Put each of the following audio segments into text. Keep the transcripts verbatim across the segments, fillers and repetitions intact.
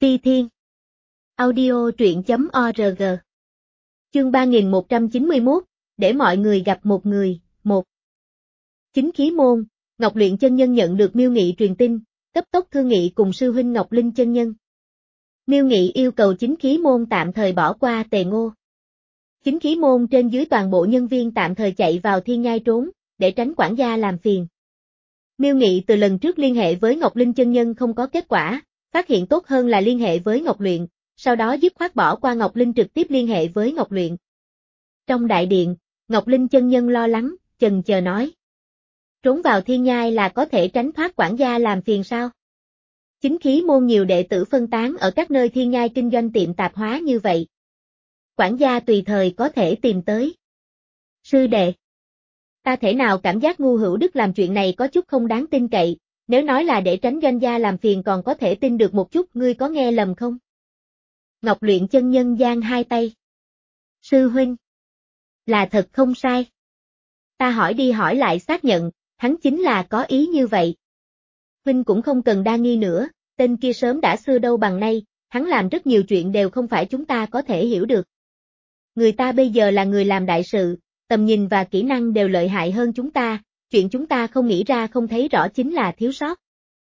Ti Thiên. Audio truyện chấm org. Chương ba nghìn một trăm chín mươi mốt, để mọi người gặp một người, một. Chính khí môn, Ngọc Luyện chân nhân nhận được Miêu Nghị truyền tin, cấp tốc thương nghị cùng sư huynh Ngọc Linh chân nhân. Miêu Nghị yêu cầu chính khí môn tạm thời bỏ qua Tề Ngô. Chính khí môn trên dưới toàn bộ nhân viên tạm thời chạy vào thiên nhai trốn, để tránh quản gia làm phiền. Miêu Nghị từ lần trước liên hệ với Ngọc Linh chân nhân không có kết quả, phát hiện tốt hơn là liên hệ với Ngọc Luyện, sau đó dứt khoát bỏ qua Ngọc Linh trực tiếp liên hệ với Ngọc Luyện. Trong đại điện, Ngọc Linh chân nhân lo lắng, chần chờ nói. Trốn vào thiên nhai là có thể tránh thoát quản gia làm phiền sao? Chính khí môn nhiều đệ tử phân tán ở các nơi thiên nhai kinh doanh tiệm tạp hóa như vậy. Quản gia tùy thời có thể tìm tới. Sư đệ. Ta thể nào cảm giác Ngu Hữu Đức làm chuyện này có chút không đáng tin cậy, nếu nói là để tránh doanh gia làm phiền còn có thể tin được một chút, ngươi có nghe lầm không? Ngọc Luyện chân nhân giang hai tay. Sư huynh. Là thật không sai. Ta hỏi đi hỏi lại xác nhận, hắn chính là có ý như vậy. Huynh cũng không cần đa nghi nữa, tên kia sớm đã xưa đâu bằng nay, hắn làm rất nhiều chuyện đều không phải chúng ta có thể hiểu được. Người ta bây giờ là người làm đại sự, tầm nhìn và kỹ năng đều lợi hại hơn chúng ta, chuyện chúng ta không nghĩ ra không thấy rõ chính là thiếu sót.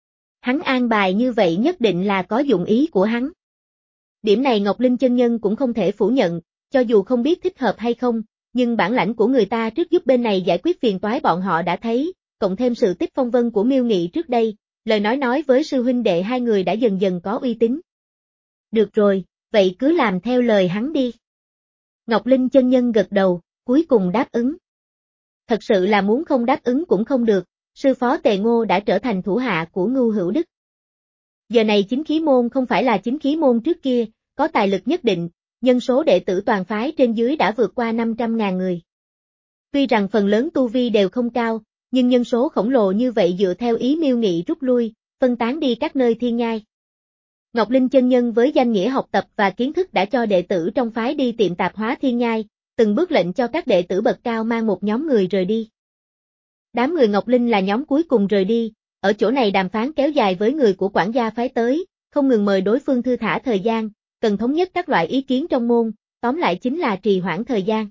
Hắn an bài như vậy nhất định là có dụng ý của hắn. Điểm này Ngọc Linh chân nhân cũng không thể phủ nhận, cho dù không biết thích hợp hay không, nhưng bản lãnh của người ta trước giúp bên này giải quyết phiền toái bọn họ đã thấy, cộng thêm sự tích phong vân của Miêu Nghị trước đây, lời nói nói với sư huynh đệ hai người đã dần dần có uy tín. Được rồi, vậy cứ làm theo lời hắn đi. Ngọc Linh chân nhân gật đầu, cuối cùng đáp ứng. Thật sự là muốn không đáp ứng cũng không được, sư phó Tề Ngô đã trở thành thủ hạ của Ngu Hữu Đức. Giờ này chính khí môn không phải là chính khí môn trước kia, có tài lực nhất định, nhân số đệ tử toàn phái trên dưới đã vượt qua năm trăm ngàn người. Tuy rằng phần lớn tu vi đều không cao, nhưng nhân số khổng lồ như vậy dựa theo ý Miêu Nghị rút lui, phân tán đi các nơi thiên nhai. Ngọc Linh chân nhân với danh nghĩa học tập và kiến thức đã cho đệ tử trong phái đi tiệm tạp hóa thiên nhai, từng bước lệnh cho các đệ tử bậc cao mang một nhóm người rời đi. Đám người Ngọc Linh là nhóm cuối cùng rời đi, ở chỗ này đàm phán kéo dài với người của quản gia phái tới, không ngừng mời đối phương thư thả thời gian, cần thống nhất các loại ý kiến trong môn, tóm lại chính là trì hoãn thời gian.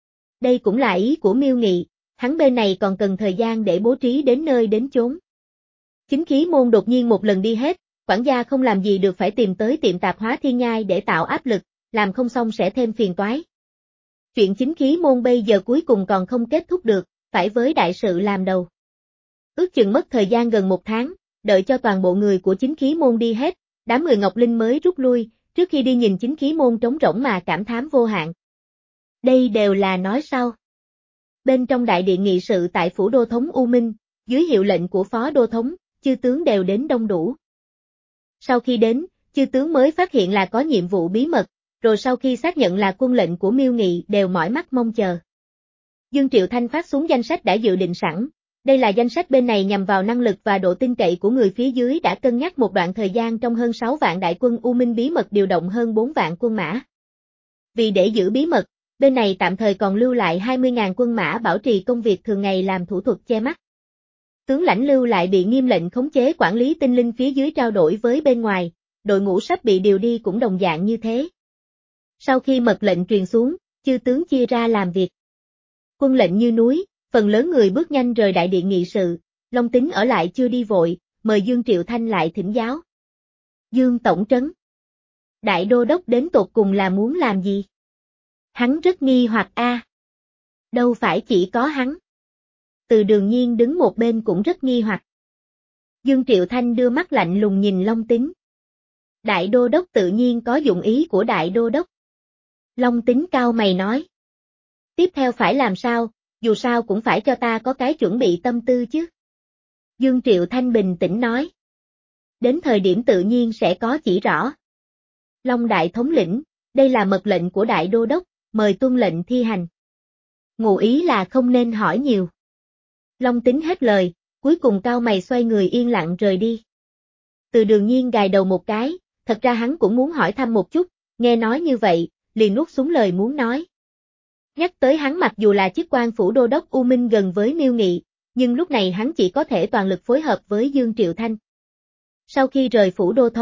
Đây cũng là ý của Miêu Nghị, hắn bên này còn cần thời gian để bố trí đến nơi đến chốn. Chính khí môn đột nhiên một lần đi hết, quản gia không làm gì được phải tìm tới tiệm tạp hóa thiên nhai để tạo áp lực, làm không xong sẽ thêm phiền toái. Chuyện chính khí môn bây giờ cuối cùng còn không kết thúc được, phải với đại sự làm đầu. Ước chừng mất thời gian gần một tháng, đợi cho toàn bộ người của chính khí môn đi hết, đám người Ngọc Linh mới rút lui, trước khi đi nhìn chính khí môn trống rỗng mà cảm thán vô hạn. Đây đều là nói sau. Bên trong đại điện nghị sự tại phủ đô thống U Minh, dưới hiệu lệnh của phó đô thống, chư tướng đều đến đông đủ. Sau khi đến, chư tướng mới phát hiện là có nhiệm vụ bí mật, rồi sau khi xác nhận là quân lệnh của Miêu Nghị đều mỏi mắt mong chờ. Dương Triệu Thanh phát xuống danh sách đã dự định sẵn, đây là danh sách bên này nhằm vào năng lực và độ tin cậy của người phía dưới đã cân nhắc một đoạn thời gian trong hơn sáu vạn đại quân U Minh bí mật điều động hơn bốn vạn quân mã. Vì để giữ bí mật, bên này tạm thời còn lưu lại hai mươi nghìn quân mã bảo trì công việc thường ngày làm thủ thuật che mắt. Tướng lãnh lưu lại bị nghiêm lệnh khống chế quản lý tinh linh phía dưới trao đổi với bên ngoài, đội ngũ sắp bị điều đi cũng đồng dạng như thế. Sau khi mật lệnh truyền xuống, chư tướng chia ra làm việc. Quân lệnh như núi, phần lớn người bước nhanh rời đại điện nghị sự, Long Tính ở lại chưa đi vội, mời Dương Triệu Thanh lại thỉnh giáo. Dương Tổng Trấn. Đại Đô Đốc đến tột cùng là muốn làm gì? Hắn rất nghi hoặc a. À. Đâu phải chỉ có hắn. Từ Đường Nhiên đứng một bên cũng rất nghi hoặc. Dương Triệu Thanh đưa mắt lạnh lùng nhìn Long Tính. Đại Đô Đốc tự nhiên có dụng ý của Đại Đô Đốc. Long Tính cao mày nói. Tiếp theo phải làm sao, dù sao cũng phải cho ta có cái chuẩn bị tâm tư chứ. Dương Triệu Thanh bình tĩnh nói. Đến thời điểm tự nhiên sẽ có chỉ rõ. Long Đại Thống lĩnh, đây là mật lệnh của Đại Đô Đốc, mời tuân lệnh thi hành. Ngụ ý là không nên hỏi nhiều. Long Tính hết lời, cuối cùng cao mày xoay người yên lặng rời đi. Từ Đường Nhiên gài đầu một cái, thật ra hắn cũng muốn hỏi thăm một chút, nghe nói như vậy, liền nuốt xuống lời muốn nói. Nhắc tới hắn mặc dù là chức quan phủ đô đốc U Minh gần với Miêu Nghị, nhưng lúc này hắn chỉ có thể toàn lực phối hợp với Dương Triệu Thanh. Sau khi rời phủ đô thống,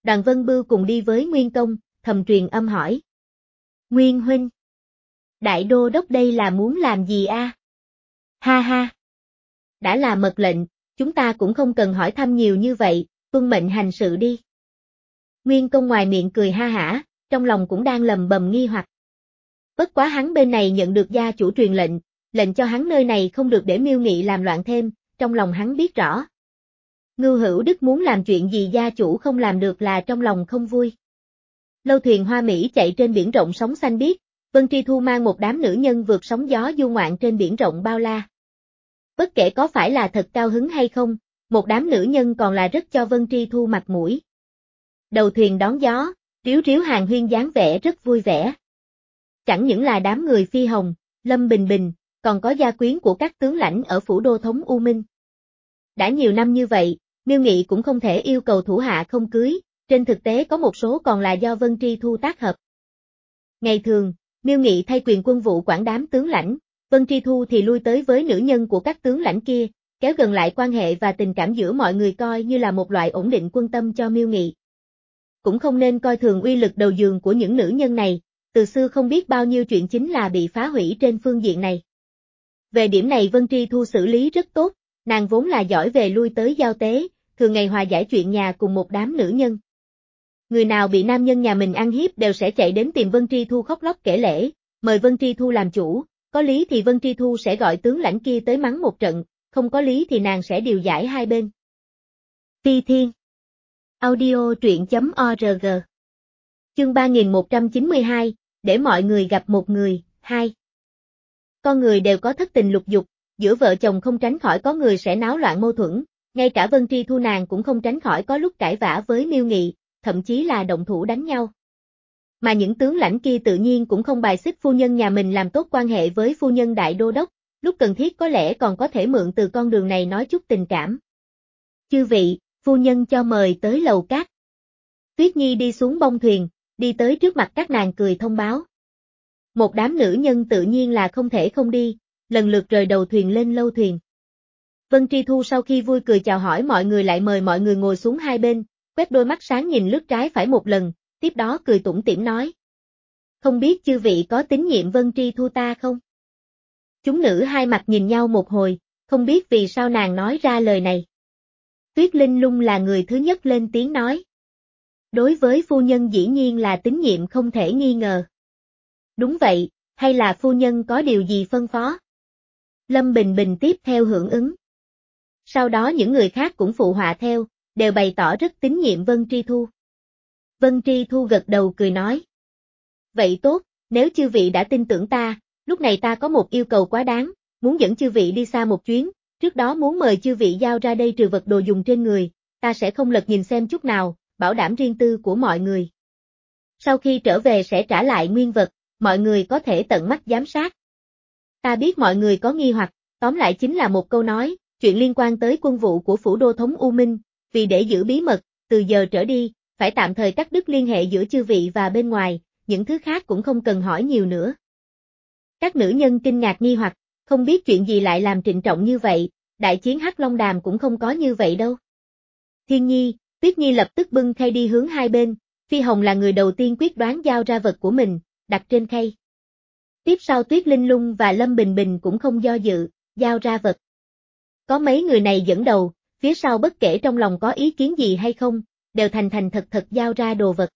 Đoàn Vân Bưu cùng đi với Nguyên Công, thầm truyền âm hỏi. Nguyên huynh. Đại đô đốc đây là muốn làm gì a? À? Ha ha. Đã là mật lệnh, chúng ta cũng không cần hỏi thăm nhiều như vậy, tuân mệnh hành sự đi. Nguyên Công ngoài miệng cười ha hả, trong lòng cũng đang lầm bầm nghi hoặc. Bất quá hắn bên này nhận được gia chủ truyền lệnh, lệnh cho hắn nơi này không được để Miêu Nghị làm loạn thêm, trong lòng hắn biết rõ. Ngưu Hữu Đức muốn làm chuyện gì gia chủ không làm được là trong lòng không vui. Lâu thuyền hoa mỹ chạy trên biển rộng sóng xanh biếc, Vân Tri Thu mang một đám nữ nhân vượt sóng gió du ngoạn trên biển rộng bao la. Bất kể có phải là thật cao hứng hay không, một đám nữ nhân còn là rất cho Vân Tri Thu mặt mũi. Đầu thuyền đón gió, ríu ríu hàng huyên dáng vẻ rất vui vẻ. Chẳng những là đám người Phi Hồng, Lâm Bình Bình, còn có gia quyến của các tướng lãnh ở phủ đô thống U Minh. Đã nhiều năm như vậy, Miêu Nghị cũng không thể yêu cầu thủ hạ không cưới, trên thực tế có một số còn là do Vân Tri Thu tác hợp. Ngày thường, Miêu Nghị thay quyền quân vụ quản đám tướng lãnh, Vân Tri Thu thì lui tới với nữ nhân của các tướng lãnh kia, kéo gần lại quan hệ và tình cảm giữa mọi người coi như là một loại ổn định quân tâm cho Miêu Nghị. Cũng không nên coi thường uy lực đầu giường của những nữ nhân này, từ xưa không biết bao nhiêu chuyện chính là bị phá hủy trên phương diện này. Về điểm này Vân Tri Thu xử lý rất tốt, nàng vốn là giỏi về lui tới giao tế, thường ngày hòa giải chuyện nhà cùng một đám nữ nhân. Người nào bị nam nhân nhà mình ăn hiếp đều sẽ chạy đến tìm Vân Tri Thu khóc lóc kể lể, mời Vân Tri Thu làm chủ, có lý thì Vân Tri Thu sẽ gọi tướng lãnh kia tới mắng một trận, không có lý thì nàng sẽ điều giải hai bên. Phi Thiên Audio truyện chấm org Chương ba nghìn một trăm chín mươi hai, để mọi người gặp một người, hai. Con người đều có thất tình lục dục, giữa vợ chồng không tránh khỏi có người sẽ náo loạn mâu thuẫn, ngay cả Vân Tri Thu nàng cũng không tránh khỏi có lúc cãi vã với Miêu Nghị, thậm chí là động thủ đánh nhau. Mà những tướng lãnh kia tự nhiên cũng không bài xích phu nhân nhà mình làm tốt quan hệ với phu nhân đại đô đốc, lúc cần thiết có lẽ còn có thể mượn từ con đường này nói chút tình cảm. Chư vị, phu nhân cho mời tới lầu cát. Tuyết Nhi đi xuống bông thuyền, đi tới trước mặt các nàng cười thông báo. Một đám nữ nhân tự nhiên là không thể không đi, lần lượt rời đầu thuyền lên lâu thuyền. Vân Tri Thu sau khi vui cười chào hỏi mọi người lại mời mọi người ngồi xuống hai bên, quét đôi mắt sáng nhìn lướt trái phải một lần, tiếp đó cười tủm tỉm nói. Không biết chư vị có tín nhiệm Vân Tri Thu ta không? Chúng nữ hai mặt nhìn nhau một hồi, không biết vì sao nàng nói ra lời này. Tuyết Linh Lung là người thứ nhất lên tiếng nói. Đối với phu nhân dĩ nhiên là tín nhiệm không thể nghi ngờ. Đúng vậy, hay là phu nhân có điều gì phân phó? Lâm Bình Bình tiếp theo hưởng ứng. Sau đó những người khác cũng phụ họa theo, đều bày tỏ rất tín nhiệm Vân Tri Thu. Vân Tri Thu gật đầu cười nói. Vậy tốt, nếu chư vị đã tin tưởng ta, lúc này ta có một yêu cầu quá đáng, muốn dẫn chư vị đi xa một chuyến, trước đó muốn mời chư vị giao ra đây trừ vật đồ dùng trên người, ta sẽ không lật nhìn xem chút nào, bảo đảm riêng tư của mọi người. Sau khi trở về sẽ trả lại nguyên vật, mọi người có thể tận mắt giám sát. Ta biết mọi người có nghi hoặc, tóm lại chính là một câu nói, chuyện liên quan tới quân vụ của phủ đô thống U Minh, vì để giữ bí mật, từ giờ trở đi, phải tạm thời cắt đứt liên hệ giữa chư vị và bên ngoài, những thứ khác cũng không cần hỏi nhiều nữa. Các nữ nhân kinh ngạc nghi hoặc, không biết chuyện gì lại làm trịnh trọng như vậy, đại chiến Hắc Long Đàm cũng không có như vậy đâu. Thiên Nhi, Tuyết Nhi lập tức bưng khay đi hướng hai bên, Phi Hồng là người đầu tiên quyết đoán giao ra vật của mình, đặt trên khay. Tiếp sau Tuyết Linh Lung và Lâm Bình Bình cũng không do dự, giao ra vật. Có mấy người này dẫn đầu, phía sau bất kể trong lòng có ý kiến gì hay không, đều thành thành thật thật giao ra đồ vật.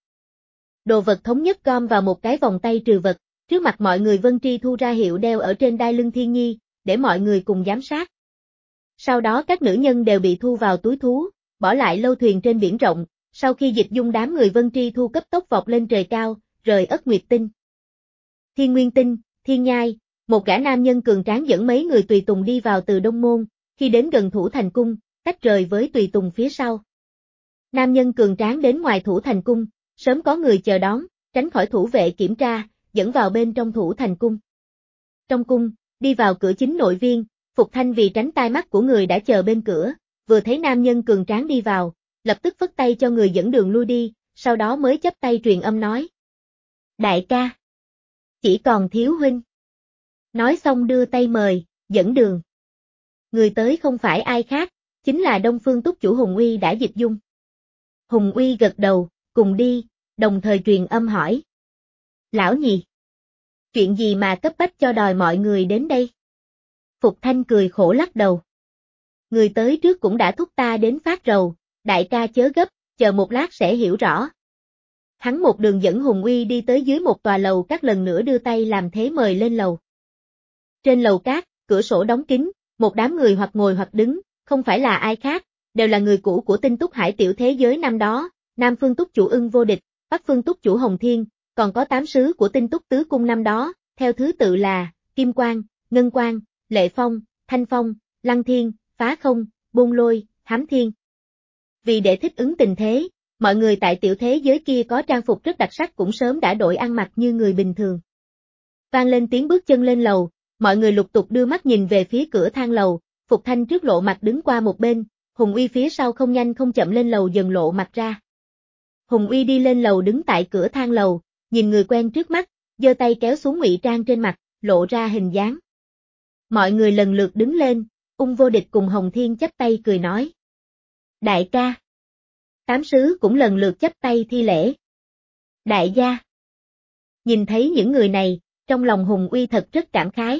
Đồ vật thống nhất gom vào một cái vòng tay trừ vật, trước mặt mọi người Vân Tri Thu ra hiệu đeo ở trên đai lưng Thiên Nhi, để mọi người cùng giám sát. Sau đó các nữ nhân đều bị thu vào túi thú, bỏ lại lâu thuyền trên biển rộng, sau khi dịch dung đám người Vân Tri Thu cấp tốc vọt lên trời cao, rời Ất Nguyệt Tinh. Thiên Nguyên Tinh, Thiên Nhai, một gã nam nhân cường tráng dẫn mấy người tùy tùng đi vào từ Đông Môn, khi đến gần Thủ Thành Cung, tách rời với tùy tùng phía sau. Nam nhân cường tráng đến ngoài Thủ Thành Cung, sớm có người chờ đón, tránh khỏi thủ vệ kiểm tra, dẫn vào bên trong Thủ Thành Cung. Trong cung, đi vào cửa chính nội viên, Phục Thanh vì tránh tai mắt của người đã chờ bên cửa, vừa thấy nam nhân cường tráng đi vào, lập tức phất tay cho người dẫn đường lui đi, sau đó mới chắp tay truyền âm nói. Đại ca, chỉ còn thiếu huynh. Nói xong đưa tay mời, dẫn đường. Người tới không phải ai khác, chính là Đông Phương Túc chủ Hùng Uy đã dịch dung. Hùng Uy gật đầu, cùng đi, đồng thời truyền âm hỏi. Lão nhị, chuyện gì mà cấp bách cho đòi mọi người đến đây? Phục Thanh cười khổ lắc đầu. Người tới trước cũng đã thúc ta đến phát rầu, đại ca chớ gấp, chờ một lát sẽ hiểu rõ. Hắn một đường dẫn Hùng Uy đi tới dưới một tòa lầu các, lần nữa đưa tay làm thế mời lên lầu. Trên lầu cát, cửa sổ đóng kín, một đám người hoặc ngồi hoặc đứng, không phải là ai khác, đều là người cũ của Tinh Túc Hải tiểu thế giới năm đó, Nam Phương Túc chủ Ưng Vô Địch, Bắc Phương Túc chủ Hồng Thiên, còn có tám sứ của Tinh Túc Tứ Cung năm đó, theo thứ tự là Kim Quang, Ngân Quang, Lệ Phong, Thanh Phong, Lăng Thiên, Phá Không, Bôn Lôi, Hám Thiên. Vì để thích ứng tình thế, mọi người tại tiểu thế giới kia có trang phục rất đặc sắc cũng sớm đã đổi ăn mặc như người bình thường. Vang lên tiếng bước chân lên lầu, mọi người lục tục đưa mắt nhìn về phía cửa thang lầu, Phục Thanh trước lộ mặt đứng qua một bên, Hùng Uy phía sau không nhanh không chậm lên lầu dần lộ mặt ra. Hùng Uy đi lên lầu đứng tại cửa thang lầu, nhìn người quen trước mắt, giơ tay kéo xuống ngụy trang trên mặt, lộ ra hình dáng. Mọi người lần lượt đứng lên, Ung Vô Địch cùng Hồng Thiên chắp tay cười nói. Đại ca. Tám sứ cũng lần lượt chắp tay thi lễ. Đại gia. Nhìn thấy những người này, trong lòng Hùng Uy thật rất cảm khái.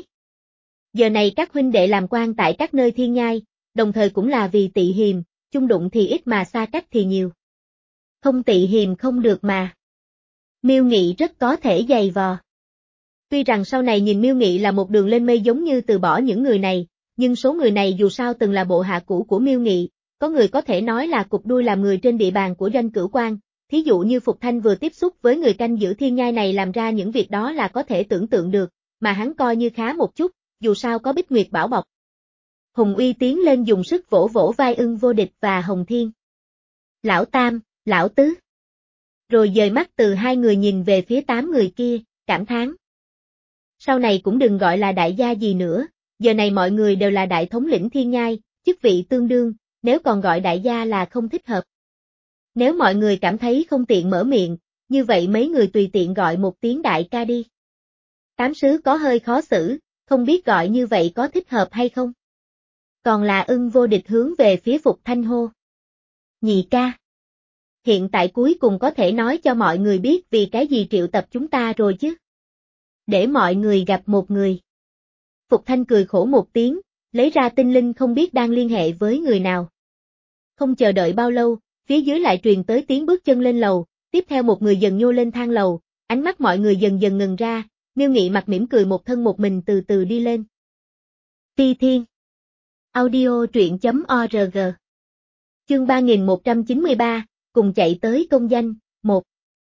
Giờ này các huynh đệ làm quan tại các nơi thiên nhai, đồng thời cũng là vì tị hiềm, chung đụng thì ít mà xa cách thì nhiều. Không tị hiềm không được mà. Miêu Nghị rất có thể dày vò. Tuy rằng sau này nhìn Miêu Nghị là một đường lên mây giống như từ bỏ những người này, nhưng số người này dù sao từng là bộ hạ cũ của Miêu Nghị, có người có thể nói là cục đuôi làm người trên địa bàn của Doanh Cửu Quan, thí dụ như Phục Thanh vừa tiếp xúc với người canh giữ thiên nhai này làm ra những việc đó là có thể tưởng tượng được, mà hắn coi như khá một chút, dù sao có Bích Nguyệt bảo bọc. Hùng Uy tiến lên dùng sức vỗ vỗ vai Ưng Vô Địch và Hồng Thiên. Lão Tam, Lão Tứ. Rồi dời mắt từ hai người nhìn về phía tám người kia, cảm thán. Sau này cũng đừng gọi là đại gia gì nữa, giờ này mọi người đều là đại thống lĩnh thiên nhai, chức vị tương đương, nếu còn gọi đại gia là không thích hợp. Nếu mọi người cảm thấy không tiện mở miệng, như vậy mấy người tùy tiện gọi một tiếng đại ca đi. Tám sứ có hơi khó xử, không biết gọi như vậy có thích hợp hay không? Còn là Ưng Vô Địch hướng về phía Phục Thanh hô. Nhị ca. Hiện tại cuối cùng có thể nói cho mọi người biết vì cái gì triệu tập chúng ta rồi chứ. Để mọi người gặp một người. Phục Thanh cười khổ một tiếng, lấy ra tinh linh không biết đang liên hệ với người nào. Không chờ đợi bao lâu, phía dưới lại truyền tới tiếng bước chân lên lầu, tiếp theo một người dần nhô lên thang lầu, ánh mắt mọi người dần dần ngừng ra, Miêu Nghị mặt mỉm cười một thân một mình từ từ đi lên. Ti Thiên. Audio truyện chấm org. Chương ba nghìn một trăm chín mươi ba, cùng chạy tới công danh, một.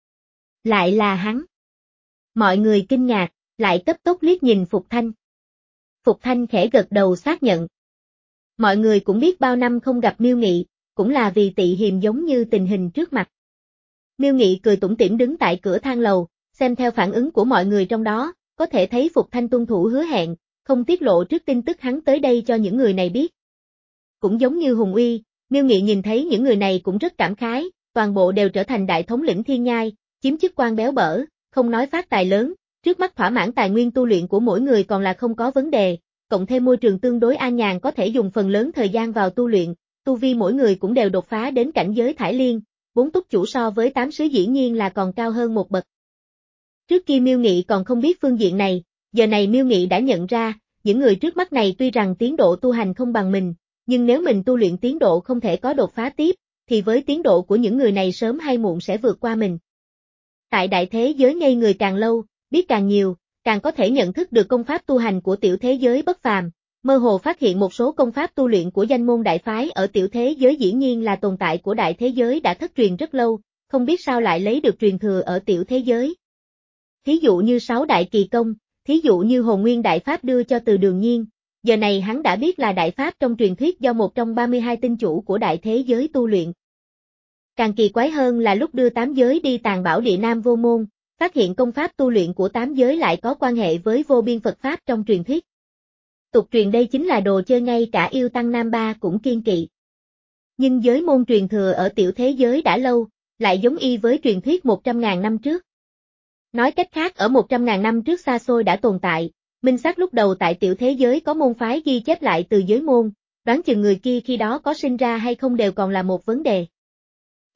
Lại là hắn. Mọi người kinh ngạc, lại cấp tốc liếc nhìn Phục Thanh. Phục Thanh khẽ gật đầu xác nhận. Mọi người cũng biết bao năm không gặp Miêu Nghị, cũng là vì tị hiềm giống như tình hình trước mặt. Miêu Nghị cười tủm tỉm đứng tại cửa thang lầu, xem theo phản ứng của mọi người trong đó, có thể thấy Phục Thanh tuân thủ hứa hẹn, không tiết lộ trước tin tức hắn tới đây cho những người này biết. Cũng giống như Hùng Uy, Miêu Nghị nhìn thấy những người này cũng rất cảm khái, toàn bộ đều trở thành đại thống lĩnh thiên nhai, chiếm chức quan béo bở, không nói phát tài lớn, trước mắt thỏa mãn tài nguyên tu luyện của mỗi người còn là không có vấn đề, cộng thêm môi trường tương đối an nhàn có thể dùng phần lớn thời gian vào tu luyện, tu vi mỗi người cũng đều đột phá đến cảnh giới thải liên, bốn túc chủ so với tám sứ dĩ nhiên là còn cao hơn một bậc. Trước kia Miêu Nghị còn không biết phương diện này, giờ này Miêu Nghị đã nhận ra, những người trước mắt này tuy rằng tiến độ tu hành không bằng mình, nhưng nếu mình tu luyện tiến độ không thể có đột phá tiếp, thì với tiến độ của những người này sớm hay muộn sẽ vượt qua mình. Tại đại thế giới ngây người càng lâu, biết càng nhiều, càng có thể nhận thức được công pháp tu hành của tiểu thế giới bất phàm, mơ hồ phát hiện một số công pháp tu luyện của danh môn đại phái ở tiểu thế giới dĩ nhiên là tồn tại của đại thế giới đã thất truyền rất lâu, không biết sao lại lấy được truyền thừa ở tiểu thế giới. Thí dụ như sáu đại kỳ công, thí dụ như Hồn Nguyên Đại Pháp đưa cho Từ Đường Nhiên, giờ này hắn đã biết là đại pháp trong truyền thuyết do một trong ba mươi hai tinh chủ của đại thế giới tu luyện. Càng kỳ quái hơn là lúc đưa tám giới đi tàn bảo địa Nam Vô Môn, phát hiện công pháp tu luyện của tám giới lại có quan hệ với vô biên Phật Pháp trong truyền thuyết. Tục truyền đây chính là đồ chơi ngay cả yêu tăng Nam Ba cũng kiên kỵ. Nhưng giới môn truyền thừa ở tiểu thế giới đã lâu, lại giống y với truyền thuyết một trăm ngàn năm trước. Nói cách khác ở một trăm ngàn năm trước xa xôi đã tồn tại, minh xác lúc đầu tại tiểu thế giới có môn phái ghi chép lại từ giới môn, đoán chừng người kia khi đó có sinh ra hay không đều còn là một vấn đề.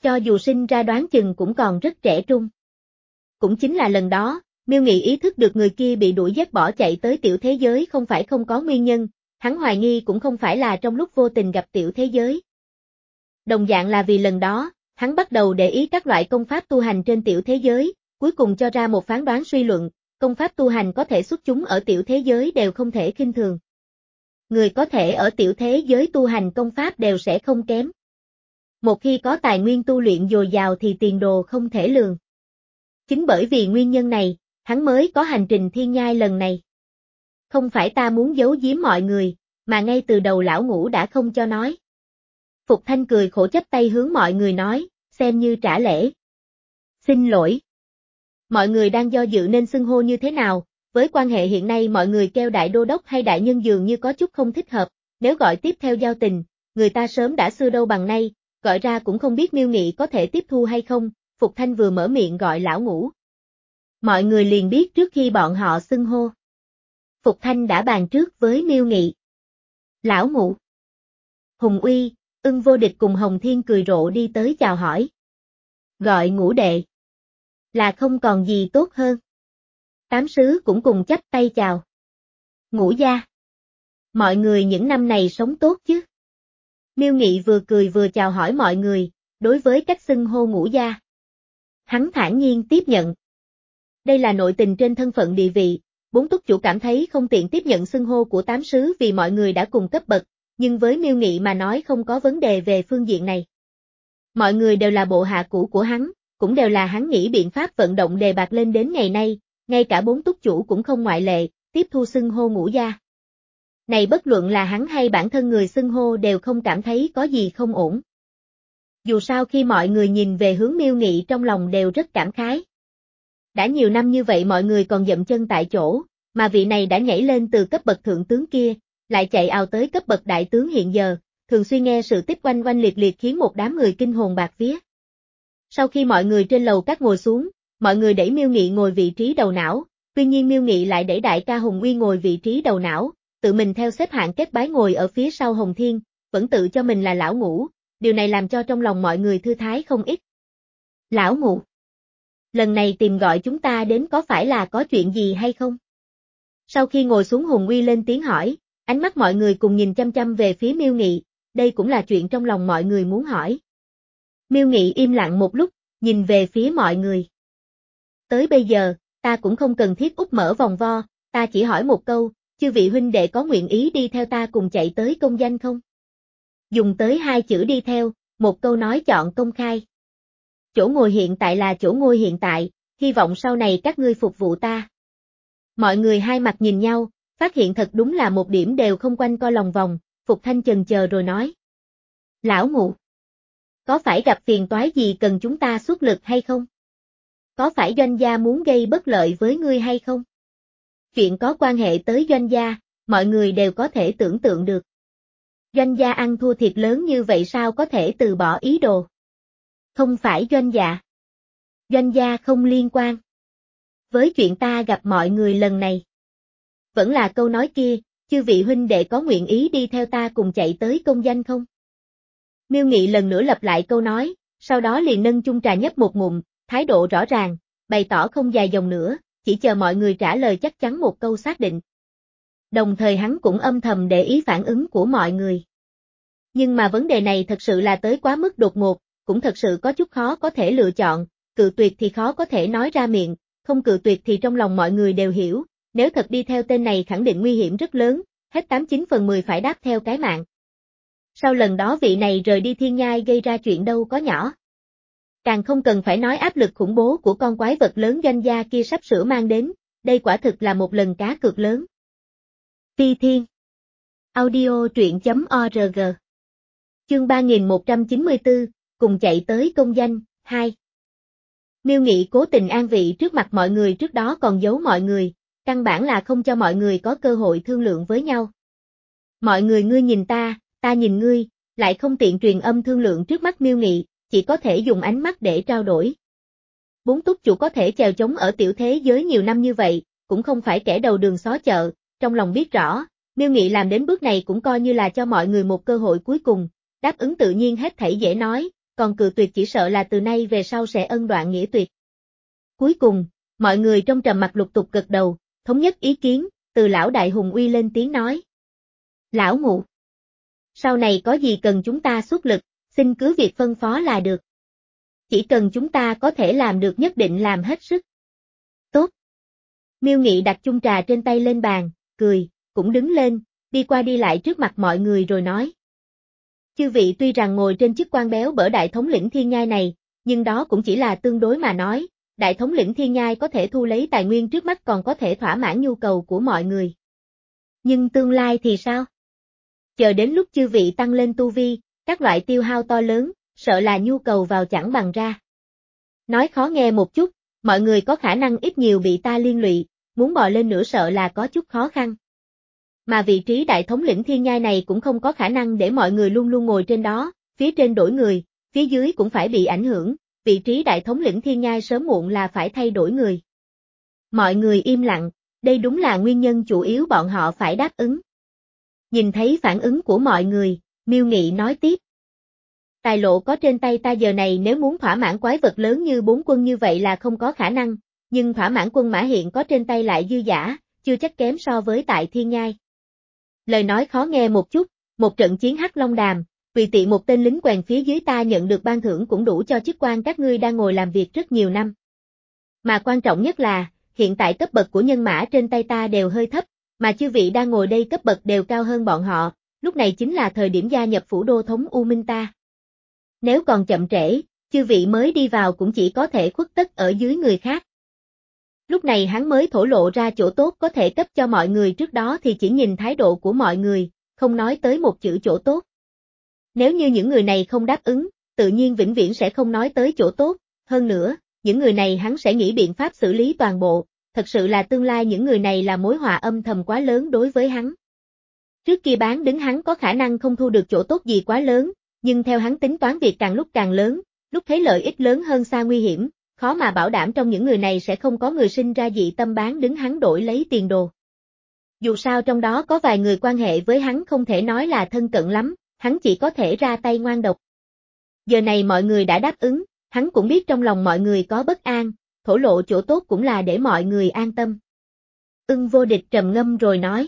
Cho dù sinh ra đoán chừng cũng còn rất trẻ trung. Cũng chính là lần đó, Miêu Nghị ý thức được người kia bị đuổi giết bỏ chạy tới tiểu thế giới không phải không có nguyên nhân, hắn hoài nghi cũng không phải là trong lúc vô tình gặp tiểu thế giới. Đồng dạng là vì lần đó, hắn bắt đầu để ý các loại công pháp tu hành trên tiểu thế giới, cuối cùng cho ra một phán đoán suy luận, công pháp tu hành có thể xuất chúng ở tiểu thế giới đều không thể khinh thường. Người có thể ở tiểu thế giới tu hành công pháp đều sẽ không kém. Một khi có tài nguyên tu luyện dồi dào thì tiền đồ không thể lường. Chính bởi vì nguyên nhân này, hắn mới có hành trình thiên nhai lần này. Không phải ta muốn giấu giếm mọi người, mà ngay từ đầu lão Ngũ đã không cho nói. Phục Thanh cười khổ chắp tay hướng mọi người nói, xem như trả lễ. Xin lỗi. Mọi người đang do dự nên xưng hô như thế nào, với quan hệ hiện nay mọi người kêu đại đô đốc hay đại nhân dường như có chút không thích hợp, nếu gọi tiếp theo giao tình, người ta sớm đã xưa đâu bằng nay, gọi ra cũng không biết Miêu Nghị có thể tiếp thu hay không, Phục Thanh vừa mở miệng gọi lão Ngũ. Mọi người liền biết trước khi bọn họ xưng hô. Phục Thanh đã bàn trước với Miêu Nghị. Lão Ngũ. Hùng Uy, Ưng Vô Địch cùng Hồng Thiên cười rộ đi tới chào hỏi. Gọi Ngũ đệ. Là không còn gì tốt hơn. Tám sứ cũng cùng chắp tay chào. Ngũ gia. Mọi người những năm này sống tốt chứ? Miêu Nghị vừa cười vừa chào hỏi mọi người, đối với cách xưng hô Ngũ gia. Hắn thản nhiên tiếp nhận. Đây là nội tình trên thân phận địa vị, bốn túc chủ cảm thấy không tiện tiếp nhận xưng hô của tám sứ vì mọi người đã cùng cấp bậc, nhưng với Miêu Nghị mà nói không có vấn đề về phương diện này. Mọi người đều là bộ hạ cũ của hắn, cũng đều là hắn nghĩ biện pháp vận động đề bạt lên đến ngày nay, ngay cả bốn túc chủ cũng không ngoại lệ, tiếp thu xưng hô Ngũ gia. Này bất luận là hắn hay bản thân người xưng hô đều không cảm thấy có gì không ổn. Dù sao khi mọi người nhìn về hướng Miêu Nghị trong lòng đều rất cảm khái. Đã nhiều năm như vậy mọi người còn dậm chân tại chỗ, mà vị này đã nhảy lên từ cấp bậc thượng tướng kia, lại chạy ào tới cấp bậc đại tướng hiện giờ, thường xuyên nghe sự tích oanh oanh liệt liệt khiến một đám người kinh hồn bạt vía. Sau khi mọi người trên lầu các ngồi xuống, mọi người đẩy Miêu Nghị ngồi vị trí đầu não, tuy nhiên Miêu Nghị lại đẩy đại ca Hùng Uy ngồi vị trí đầu não, tự mình theo xếp hạng kết bái ngồi ở phía sau Hồng Thiên, vẫn tự cho mình là lão Ngũ, điều này làm cho trong lòng mọi người thư thái không ít. Lão Ngũ, lần này tìm gọi chúng ta đến có phải là có chuyện gì hay không? Sau khi ngồi xuống Hùng Uy lên tiếng hỏi, ánh mắt mọi người cùng nhìn chăm chăm về phía Miêu Nghị, đây cũng là chuyện trong lòng mọi người muốn hỏi. Miêu Nghị im lặng một lúc, nhìn về phía mọi người. Tới bây giờ, ta cũng không cần thiết úp mở vòng vo, ta chỉ hỏi một câu, chư vị huynh đệ có nguyện ý đi theo ta cùng chạy tới công danh không? Dùng tới hai chữ đi theo, một câu nói chọn công khai. Chỗ ngồi hiện tại là chỗ ngồi hiện tại, hy vọng sau này các ngươi phục vụ ta. Mọi người hai mặt nhìn nhau, phát hiện thật đúng là một điểm đều không quanh co lòng vòng, Phục Thanh chần chờ rồi nói. Lão Ngũ, có phải gặp phiền toái gì cần chúng ta xuất lực hay không? Có phải doanh gia muốn gây bất lợi với ngươi hay không? Chuyện có quan hệ tới doanh gia, mọi người đều có thể tưởng tượng được. Doanh gia ăn thua thiệt lớn như vậy sao có thể từ bỏ ý đồ? Không phải doanh dạ. Doanh gia không liên quan. Với chuyện ta gặp mọi người lần này. Vẫn là câu nói kia, chư vị huynh đệ có nguyện ý đi theo ta cùng chạy tới công danh không? Miêu Nghị lần nữa lặp lại câu nói, sau đó liền nâng chung trà nhấp một ngụm, thái độ rõ ràng, bày tỏ không dài dòng nữa, chỉ chờ mọi người trả lời chắc chắn một câu xác định. Đồng thời hắn cũng âm thầm để ý phản ứng của mọi người. Nhưng mà vấn đề này thật sự là tới quá mức đột ngột, cũng thật sự có chút khó có thể lựa chọn, cự tuyệt thì khó có thể nói ra miệng, không cự tuyệt thì trong lòng mọi người đều hiểu, nếu thật đi theo tên này khẳng định nguy hiểm rất lớn, hết tám chín phần mười phải đáp theo cái mạng. Sau lần đó vị này rời đi thiên nhai gây ra chuyện đâu có nhỏ. Càng không cần phải nói áp lực khủng bố của con quái vật lớn doanh gia kia sắp sửa mang đến, đây quả thực là một lần cá cược lớn. Phi Thiên Audio truyện.org Chương ba nghìn một trăm chín mươi tư, cùng chạy tới công danh, hai. Miêu Nghị cố tình an vị trước mặt mọi người trước đó còn giấu mọi người, căn bản là không cho mọi người có cơ hội thương lượng với nhau. Mọi người ngươi nhìn ta, ta nhìn ngươi, lại không tiện truyền âm thương lượng trước mắt Miêu Nghị, chỉ có thể dùng ánh mắt để trao đổi. Bốn túc chủ có thể chèo chống ở tiểu thế giới nhiều năm như vậy, cũng không phải kẻ đầu đường xó chợ, trong lòng biết rõ, Miêu Nghị làm đến bước này cũng coi như là cho mọi người một cơ hội cuối cùng, đáp ứng tự nhiên hết thảy dễ nói, còn cự tuyệt chỉ sợ là từ nay về sau sẽ ân đoạn nghĩa tuyệt. Cuối cùng, mọi người trong trầm mặc lục tục gật đầu, thống nhất ý kiến, từ lão đại hùng uy lên tiếng nói. Lão ngũ, sau này có gì cần chúng ta xuất lực, xin cứ việc phân phó là được. Chỉ cần chúng ta có thể làm được nhất định làm hết sức. Tốt. Miêu Nghị đặt chung trà trên tay lên bàn, cười, cũng đứng lên, đi qua đi lại trước mặt mọi người rồi nói. Chư vị tuy rằng ngồi trên chức quan béo bở đại thống lĩnh thiên nhai này, nhưng đó cũng chỉ là tương đối mà nói, đại thống lĩnh thiên nhai có thể thu lấy tài nguyên trước mắt còn có thể thỏa mãn nhu cầu của mọi người. Nhưng tương lai thì sao? Chờ đến lúc chư vị tăng lên tu vi, các loại tiêu hao to lớn, sợ là nhu cầu vào chẳng bằng ra. Nói khó nghe một chút, mọi người có khả năng ít nhiều bị ta liên lụy, muốn bò lên nữa sợ là có chút khó khăn. Mà vị trí đại thống lĩnh thiên nhai này cũng không có khả năng để mọi người luôn luôn ngồi trên đó, phía trên đổi người, phía dưới cũng phải bị ảnh hưởng, vị trí đại thống lĩnh thiên nhai sớm muộn là phải thay đổi người. Mọi người im lặng, đây đúng là nguyên nhân chủ yếu bọn họ phải đáp ứng. Nhìn thấy phản ứng của mọi người, Miêu Nghị nói tiếp. Tài lộ có trên tay ta giờ này nếu muốn thỏa mãn quái vật lớn như bốn quân như vậy là không có khả năng, nhưng thỏa mãn quân mã hiện có trên tay lại dư dả, chưa chắc kém so với tại thiên nhai. Lời nói khó nghe một chút, một trận chiến Hắc Long Đàm, tùy tiện một tên lính quèn phía dưới ta nhận được ban thưởng cũng đủ cho chức quan các ngươi đang ngồi làm việc rất nhiều năm. Mà quan trọng nhất là, hiện tại cấp bậc của nhân mã trên tay ta đều hơi thấp, mà chư vị đang ngồi đây cấp bậc đều cao hơn bọn họ, lúc này chính là thời điểm gia nhập phủ đô thống U Minh ta. Nếu còn chậm trễ, chư vị mới đi vào cũng chỉ có thể khuất tất ở dưới người khác. Lúc này hắn mới thổ lộ ra chỗ tốt có thể cấp cho mọi người trước đó thì chỉ nhìn thái độ của mọi người, không nói tới một chữ chỗ tốt. Nếu như những người này không đáp ứng, tự nhiên vĩnh viễn sẽ không nói tới chỗ tốt, hơn nữa, những người này hắn sẽ nghĩ biện pháp xử lý toàn bộ, thật sự là tương lai những người này là mối họa âm thầm quá lớn đối với hắn. Trước kia bán đứng hắn có khả năng không thu được chỗ tốt gì quá lớn, nhưng theo hắn tính toán việc càng lúc càng lớn, lúc thấy lợi ích lớn hơn xa nguy hiểm, khó mà bảo đảm trong những người này sẽ không có người sinh ra dị tâm bán đứng hắn đổi lấy tiền đồ. Dù sao trong đó có vài người quan hệ với hắn không thể nói là thân cận lắm, hắn chỉ có thể ra tay ngoan độc. Giờ này mọi người đã đáp ứng, hắn cũng biết trong lòng mọi người có bất an, thổ lộ chỗ tốt cũng là để mọi người an tâm. Ưng Vô Địch trầm ngâm rồi nói.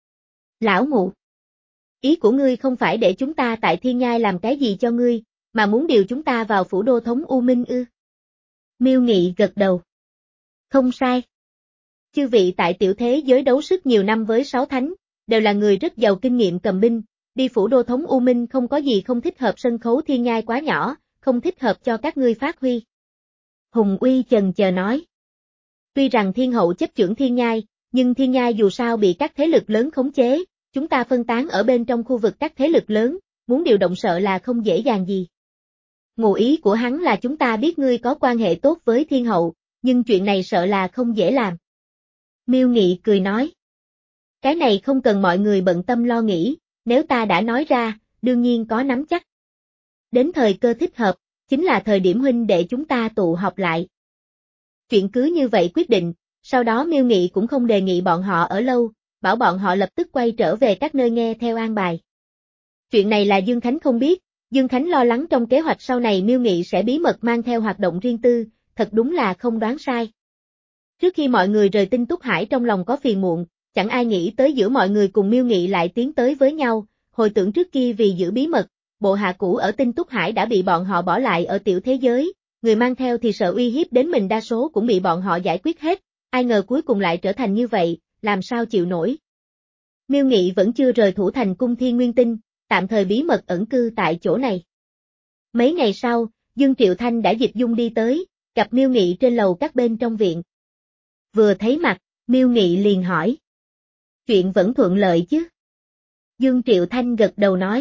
Lão Ngũ, ý của ngươi không phải để chúng ta tại thiên nhai làm cái gì cho ngươi, mà muốn điều chúng ta vào phủ đô thống U Minh ư? Miêu Nghị gật đầu. Không sai. Chư vị tại tiểu thế giới đấu sức nhiều năm với sáu thánh, đều là người rất giàu kinh nghiệm cầm binh, đi phủ đô thống U Minh không có gì không thích hợp sân khấu thiên nhai quá nhỏ, không thích hợp cho các ngươi phát huy. Hùng Uy chần chờ nói. Tuy rằng thiên hậu chấp chưởng thiên nhai, nhưng thiên nhai dù sao bị các thế lực lớn khống chế, chúng ta phân tán ở bên trong khu vực các thế lực lớn, muốn điều động sợ là không dễ dàng gì. Ngụ ý của hắn là chúng ta biết ngươi có quan hệ tốt với thiên hậu, nhưng chuyện này sợ là không dễ làm. Miêu Nghị cười nói. Cái này không cần mọi người bận tâm lo nghĩ, nếu ta đã nói ra, đương nhiên có nắm chắc. Đến thời cơ thích hợp, chính là thời điểm huynh đệ chúng ta tụ họp lại. Chuyện cứ như vậy quyết định, sau đó Miêu Nghị cũng không đề nghị bọn họ ở lâu, bảo bọn họ lập tức quay trở về các nơi nghe theo an bài. Chuyện này là Dương Khánh không biết, Dương Khánh lo lắng trong kế hoạch sau này Miêu Nghị sẽ bí mật mang theo hoạt động riêng tư, thật đúng là không đoán sai. Trước khi mọi người rời Tinh Túc Hải trong lòng có phiền muộn, chẳng ai nghĩ tới giữa mọi người cùng Miêu Nghị lại tiến tới với nhau, hồi tưởng trước kia vì giữ bí mật, bộ hạ cũ ở Tinh Túc Hải đã bị bọn họ bỏ lại ở tiểu thế giới, người mang theo thì sợ uy hiếp đến mình đa số cũng bị bọn họ giải quyết hết, ai ngờ cuối cùng lại trở thành như vậy, làm sao chịu nổi. Miêu Nghị vẫn chưa rời thủ thành cung Thiên Nguyên Tinh, tạm thời bí mật ẩn cư tại chỗ này. Mấy ngày sau, Dương Triệu Thanh đã dịch dung đi tới, gặp Miêu Nghị trên lầu các bên trong viện. Vừa thấy mặt, Miêu Nghị liền hỏi. Chuyện vẫn thuận lợi chứ? Dương Triệu Thanh gật đầu nói.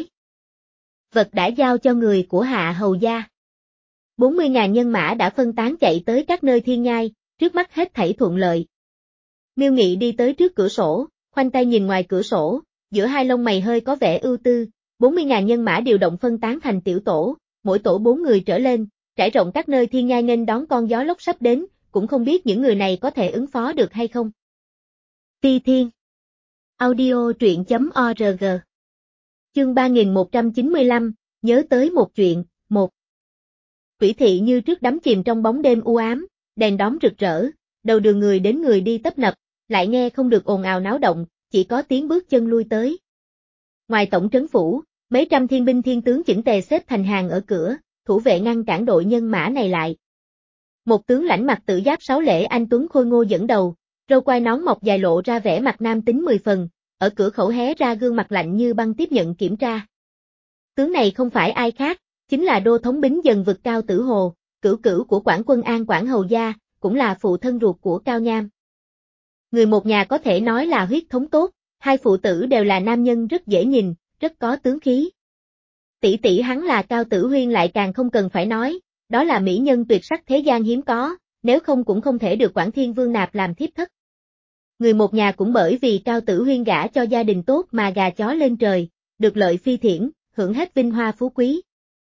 Vật đã giao cho người của Hạ Hầu Gia. bốn mươi nghìn nhân mã đã phân tán chạy tới các nơi thiên nhai, trước mắt hết thảy thuận lợi. Miêu Nghị đi tới trước cửa sổ, khoanh tay nhìn ngoài cửa sổ, giữa hai lông mày hơi có vẻ ưu tư, bốn mươi nghìn nhân mã điều động phân tán thành tiểu tổ, mỗi tổ bốn người trở lên, trải rộng các nơi thiên nhai nghênh đón con gió lốc sắp đến, cũng không biết những người này có thể ứng phó được hay không. Ti Thiên Audio truyện chấm org Chương ba nghìn một trăm chín mươi lăm, nhớ tới một chuyện, một Quỷ thị như trước đắm chìm trong bóng đêm u ám, đèn đóm rực rỡ, đầu đường người đến người đi tấp nập, lại nghe không được ồn ào náo động, chỉ có tiếng bước chân lui tới. Ngoài tổng trấn phủ, mấy trăm thiên binh thiên tướng chỉnh tề xếp thành hàng ở cửa, thủ vệ ngăn cản đội nhân mã này lại. Một tướng lãnh mặc tự giáp sáu lễ anh tuấn khôi ngô dẫn đầu, râu quai nón mọc dài lộ ra vẻ mặt nam tính mười phần, ở cửa khẩu hé ra gương mặt lạnh như băng tiếp nhận kiểm tra. Tướng này không phải ai khác, chính là đô thống bính dần vực Cao Tử Hồ, cửu cửu của Quản Quân An Quản Hầu Gia, cũng là phụ thân ruột của Cao Nham. Người một nhà có thể nói là huyết thống tốt, hai phụ tử đều là nam nhân rất dễ nhìn, rất có tướng khí. Tỷ tỷ hắn là Cao Tử Huyên lại càng không cần phải nói, đó là mỹ nhân tuyệt sắc thế gian hiếm có, nếu không cũng không thể được Quản Thiên Vương nạp làm thiếp thất. Người một nhà cũng bởi vì Cao Tử Huyên gả cho gia đình tốt mà gà chó lên trời, được lợi phi thiển, hưởng hết vinh hoa phú quý.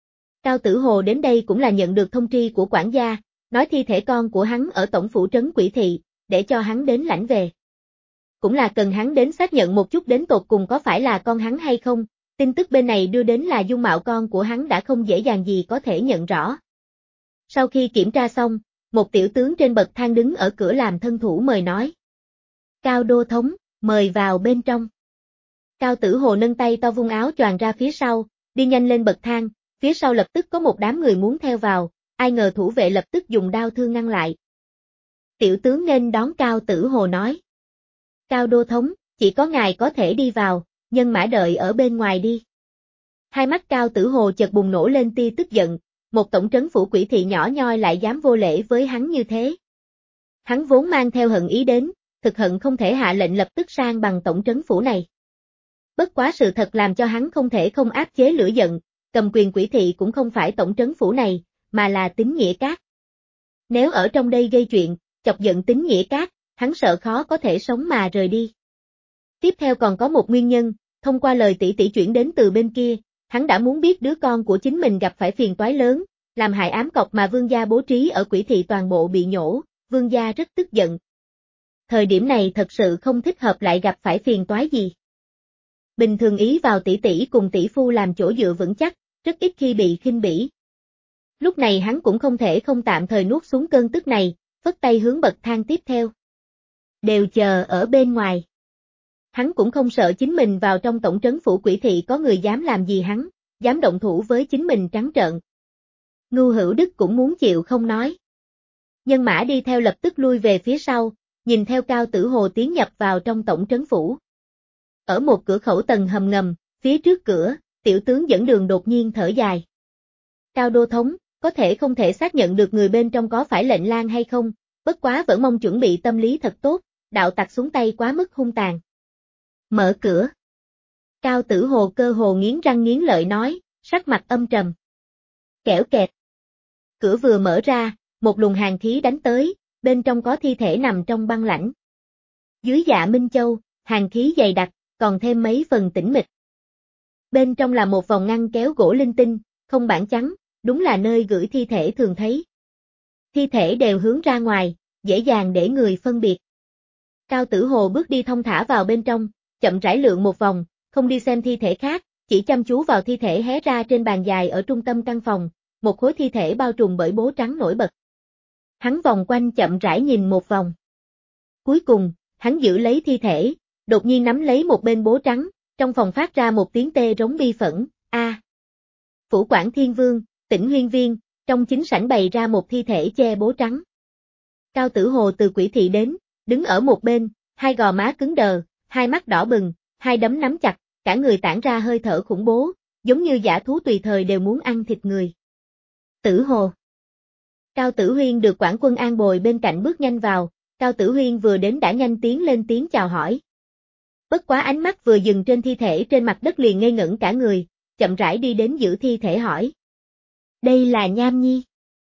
Cao Tử Hồ đến đây cũng là nhận được thông tri của quản gia, nói thi thể con của hắn ở tổng phủ trấn Quỷ Thị, để cho hắn đến lãnh về. Cũng là cần hắn đến xác nhận một chút đến tột cùng có phải là con hắn hay không, tin tức bên này đưa đến là dung mạo con của hắn đã không dễ dàng gì có thể nhận rõ. Sau khi kiểm tra xong, một tiểu tướng trên bậc thang đứng ở cửa làm thân thủ mời nói. Cao đô thống, mời vào bên trong. Cao Tử Hồ nâng tay to vung áo choàng ra phía sau, đi nhanh lên bậc thang, phía sau lập tức có một đám người muốn theo vào, ai ngờ thủ vệ lập tức dùng đao thương ngăn lại. Tiểu tướng nên đón Cao Tử Hồ nói. Cao đô thống, chỉ có ngài có thể đi vào, nhân mã đợi ở bên ngoài đi. Hai mắt Cao Tử Hồ chợt bùng nổ lên tia tức giận, một tổng trấn phủ Quỷ Thị nhỏ nhoi lại dám vô lễ với hắn như thế. Hắn vốn mang theo hận ý đến, thực hận không thể hạ lệnh lập tức sang bằng tổng trấn phủ này. Bất quá sự thật làm cho hắn không thể không áp chế lửa giận, cầm quyền Quỷ Thị cũng không phải tổng trấn phủ này, mà là Tín Nghĩa Các. Nếu ở trong đây gây chuyện, chọc giận Tín Nghĩa Các, hắn sợ khó có thể sống mà rời đi. Tiếp theo còn có một nguyên nhân, thông qua lời tỷ tỷ chuyển đến từ bên kia, hắn đã muốn biết đứa con của chính mình gặp phải phiền toái lớn, làm hại ám cọc mà vương gia bố trí ở Quỷ Thị toàn bộ bị nhổ, vương gia rất tức giận. Thời điểm này thật sự không thích hợp lại gặp phải phiền toái gì. Bình thường ý vào tỷ tỷ cùng tỷ phu làm chỗ dựa vững chắc, rất ít khi bị khinh bỉ. Lúc này hắn cũng không thể không tạm thời nuốt xuống cơn tức này, phất tay hướng bậc thang tiếp theo. Đều chờ ở bên ngoài. Hắn cũng không sợ chính mình vào trong tổng trấn phủ Quỷ Thị có người dám làm gì hắn, dám động thủ với chính mình trắng trợn. Ngưu Hữu Đức cũng muốn chịu không nói. Nhân mã đi theo lập tức lui về phía sau, nhìn theo Cao Tử Hồ tiến nhập vào trong tổng trấn phủ. Ở một cửa khẩu tầng hầm ngầm, phía trước cửa, tiểu tướng dẫn đường đột nhiên thở dài. Cao đô thống, có thể không thể xác nhận được người bên trong có phải lệnh lang hay không, bất quá vẫn mong chuẩn bị tâm lý thật tốt, đạo tặc xuống tay quá mức hung tàn. Mở cửa. Cao Tử Hồ cơ hồ nghiến răng nghiến lợi nói, sắc mặt âm trầm. Kẻo kẹt. Cửa vừa mở ra, một luồng hàn khí đánh tới, bên trong có thi thể nằm trong băng lãnh. Dưới dạ Minh Châu, hàn khí dày đặc, còn thêm mấy phần tĩnh mịch. Bên trong là một vòng ngăn kéo gỗ linh tinh, không bản trắng, đúng là nơi gửi thi thể thường thấy. Thi thể đều hướng ra ngoài, dễ dàng để người phân biệt. Cao Tử Hồ bước đi thong thả vào bên trong, chậm rãi lượn một vòng, không đi xem thi thể khác, chỉ chăm chú vào thi thể hé ra trên bàn dài ở trung tâm căn phòng, một khối thi thể bao trùm bởi bố trắng nổi bật. Hắn vòng quanh chậm rãi nhìn một vòng. Cuối cùng, hắn giữ lấy thi thể, đột nhiên nắm lấy một bên bố trắng, trong phòng phát ra một tiếng tê rống bi phẫn, a. À. Phủ Quản Thiên Vương, Tỉnh Huyên Viên, trong chính sảnh bày ra một thi thể che bố trắng. Cao Tử Hồ từ Quỷ Thị đến, đứng ở một bên, hai gò má cứng đờ, hai mắt đỏ bừng, hai đấm nắm chặt, cả người tản ra hơi thở khủng bố, giống như dã thú tùy thời đều muốn ăn thịt người. Tử Hồ. Cao Tử Huyên được Quản Quân An bồi bên cạnh bước nhanh vào, Cao Tử Huyên vừa đến đã nhanh tiếng lên tiếng chào hỏi. Bất quá ánh mắt vừa dừng trên thi thể trên mặt đất liền ngây ngẩn cả người, chậm rãi đi đến giữ thi thể hỏi. Đây là Nham Nhi.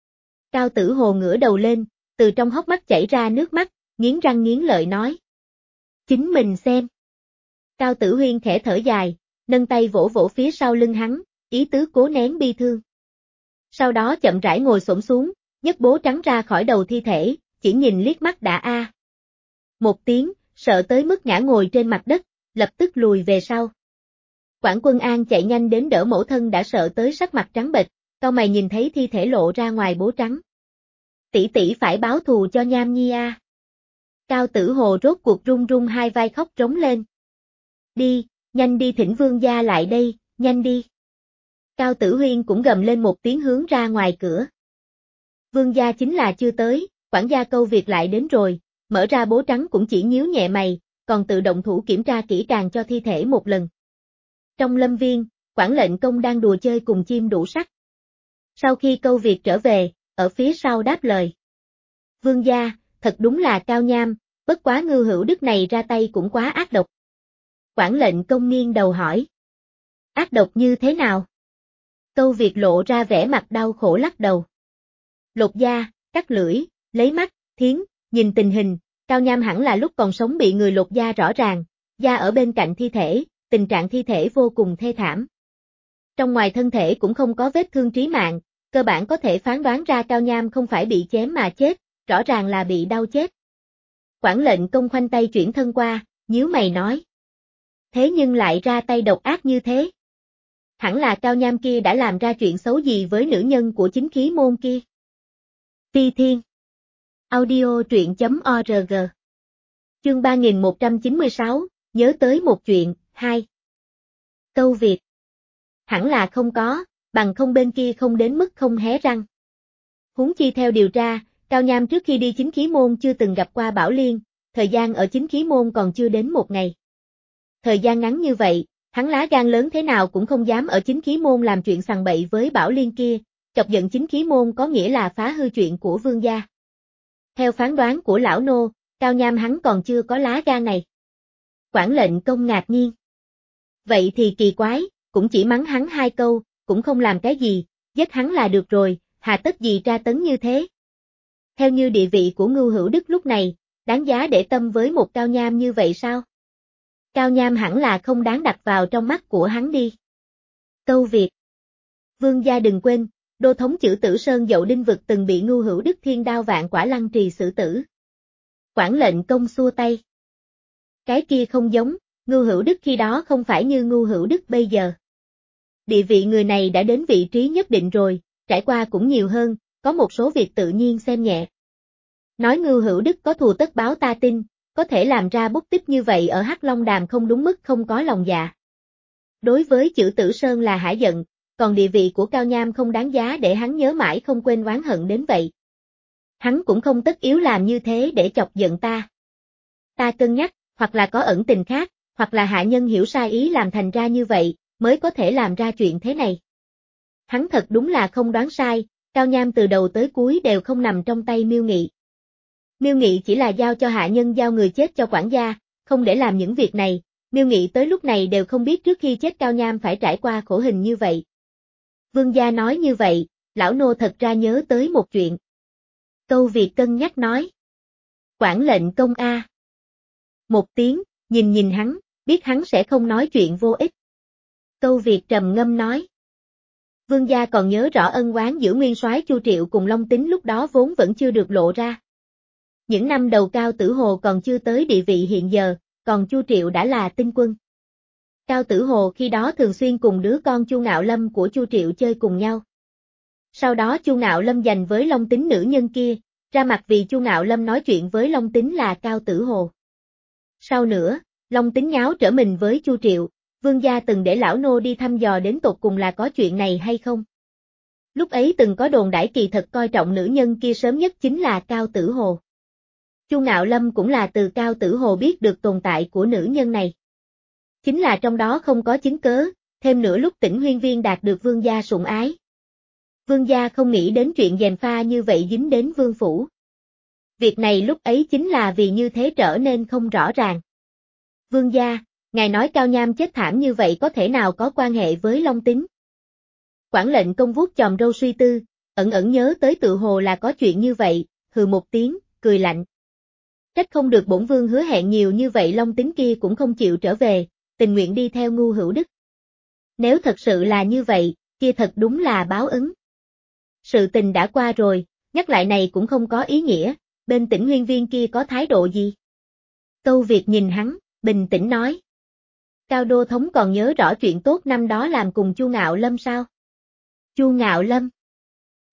Cao Tử Hồ ngửa đầu lên, từ trong hốc mắt chảy ra nước mắt, nghiến răng nghiến lợi nói. Chính mình xem. Cao Tử Huyên khẽ thở dài, nâng tay vỗ vỗ phía sau lưng hắn, ý tứ cố nén bi thương. Sau đó chậm rãi ngồi xổm xuống, nhấc bố trắng ra khỏi đầu thi thể, chỉ nhìn liếc mắt đã a. À. Một tiếng, sợ tới mức ngã ngồi trên mặt đất, lập tức lùi về sau. Quản Quân An chạy nhanh đến đỡ mẫu thân đã sợ tới sắc mặt trắng bệch, cau mày nhìn thấy thi thể lộ ra ngoài bố trắng. Tỷ tỷ phải báo thù cho Nham Nhi a. Cao Tử Hồ rốt cuộc run run hai vai khóc trống lên. Đi, nhanh đi thỉnh vương gia lại đây, nhanh đi. Cao Tử Huyên cũng gầm lên một tiếng hướng ra ngoài cửa. Vương gia chính là chưa tới, quản gia Câu Việt lại đến rồi, mở ra bố trắng cũng chỉ nhíu nhẹ mày, còn tự động thủ kiểm tra kỹ càng cho thi thể một lần. Trong lâm viên, quản lệnh công đang đùa chơi cùng chim đủ sắc. Sau khi Câu Việt trở về, ở phía sau đáp lời. Vương gia, thật đúng là cao nham, bất quá Ngưu Hữu Đức này ra tay cũng quá ác độc. Quản lệnh công nghiêng đầu hỏi. Ác độc như thế nào? Câu Việt lộ ra vẻ mặt đau khổ lắc đầu. Lột da, cắt lưỡi, lấy mắt, thiến, nhìn tình hình, cao nham hẳn là lúc còn sống bị người lột da rõ ràng, da ở bên cạnh thi thể, tình trạng thi thể vô cùng thê thảm. Trong ngoài thân thể cũng không có vết thương trí mạng, cơ bản có thể phán đoán ra cao nham không phải bị chém mà chết, rõ ràng là bị đau chết. Quản lệnh công khoanh tay chuyển thân qua, nhíu mày nói. Thế nhưng lại ra tay độc ác như thế. Hẳn là cao nham kia đã làm ra chuyện xấu gì với nữ nhân của chính khí môn kia. Phi Thiên Audio truyện chấm org Chương ba nghìn một trăm chín mươi sáu, nhớ tới một chuyện, hai. Câu Việt Hẳn là không có, bằng không bên kia không đến mức không hé răng. Huống chi theo điều tra, Cao Nham trước khi đi chính khí môn chưa từng gặp qua Bảo Liên, thời gian ở chính khí môn còn chưa đến một ngày. Thời gian ngắn như vậy, hắn lá gan lớn thế nào cũng không dám ở chính khí môn làm chuyện sằng bậy với Bảo Liên kia, chọc giận chính khí môn có nghĩa là phá hư chuyện của vương gia. Theo phán đoán của lão nô, Cao Nham hắn còn chưa có lá gan này. Quản lệnh công ngạc nhiên. Vậy thì kỳ quái, cũng chỉ mắng hắn hai câu, cũng không làm cái gì, giết hắn là được rồi, hà tất gì tra tấn như thế. Theo như địa vị của Ngưu Hữu Đức lúc này, đáng giá để tâm với một Cao Nham như vậy sao? Cao Nham hẳn là không đáng đặt vào trong mắt của hắn đi. Câu Việt Vương gia đừng quên, đô thống Chử Tử Sơn Dậu Đinh Vực từng bị Ngưu Hữu Đức thiên đao vạn quả lăng trì xử tử. Quản lệnh công xua tay. Cái kia không giống, Ngưu Hữu Đức khi đó không phải như Ngưu Hữu Đức bây giờ. Địa vị người này đã đến vị trí nhất định rồi, trải qua cũng nhiều hơn, có một số việc tự nhiên xem nhẹ. Nói Ngưu Hữu Đức có thù tất báo ta tin, có thể làm ra bút tích như vậy ở Hắc Long Đàm không đúng mức không có lòng dạ. Đối với Chử Tử Sơn là hả giận, còn địa vị của Cao Nham không đáng giá để hắn nhớ mãi không quên oán hận đến vậy. Hắn cũng không tất yếu làm như thế để chọc giận ta. Ta cân nhắc, hoặc là có ẩn tình khác, hoặc là hạ nhân hiểu sai ý làm thành ra như vậy, mới có thể làm ra chuyện thế này. Hắn thật đúng là không đoán sai, Cao Nham từ đầu tới cuối đều không nằm trong tay Miêu Nghị. Miêu Nghị chỉ là giao cho hạ nhân giao người chết cho quản gia, không để làm những việc này, Miêu Nghị tới lúc này đều không biết trước khi chết Cao Nham phải trải qua khổ hình như vậy. Vương gia nói như vậy, lão nô thật ra nhớ tới một chuyện. Câu Việt cân nhắc nói. Quản lệnh công a. Một tiếng, nhìn nhìn hắn, biết hắn sẽ không nói chuyện vô ích. Câu Việt trầm ngâm nói. Vương gia còn nhớ rõ ân oán giữa nguyên soái Chu Triệu cùng Long Tính lúc đó vốn vẫn chưa được lộ ra. Những năm đầu Cao Tử Hồ còn chưa tới địa vị hiện giờ, còn Chu Triệu đã là tinh quân. Cao Tử Hồ khi đó thường xuyên cùng đứa con Chu Ngạo Lâm của Chu Triệu chơi cùng nhau. Sau đó Chu Ngạo Lâm giành với Long Tính nữ nhân kia, ra mặt vì Chu Ngạo Lâm nói chuyện với Long Tính là Cao Tử Hồ. Sau nữa, Long Tính nháo trở mình với Chu Triệu, vương gia từng để lão nô đi thăm dò đến tột cùng là có chuyện này hay không. Lúc ấy từng có đồn đãi kỳ thật coi trọng nữ nhân kia sớm nhất chính là Cao Tử Hồ. Chu Ngạo Lâm cũng là từ Cao Tử Hồ biết được tồn tại của nữ nhân này. Chính là trong đó không có chứng cớ, thêm nữa lúc Tỉnh Huyên Viên đạt được vương gia sủng ái. Vương gia không nghĩ đến chuyện gièm pha như vậy dính đến vương phủ. Việc này lúc ấy chính là vì như thế trở nên không rõ ràng. Vương gia, ngài nói Cao Nham chết thảm như vậy có thể nào có quan hệ với Long Tính? Quản lệnh công vuốt chòm râu suy tư, ẩn ẩn nhớ tới tự hồ là có chuyện như vậy, hừ một tiếng, cười lạnh. Trách không được bổn vương hứa hẹn nhiều như vậy Long Tính kia cũng không chịu trở về, tình nguyện đi theo Ngưu Hữu Đức. Nếu thật sự là như vậy, kia thật đúng là báo ứng. Sự tình đã qua rồi, nhắc lại này cũng không có ý nghĩa, bên Tỉnh Huyên Viên kia có thái độ gì? Câu Việt nhìn hắn, bình tĩnh nói. Cao đô thống còn nhớ rõ chuyện tốt năm đó làm cùng Chu Ngạo Lâm sao? Chu Ngạo Lâm.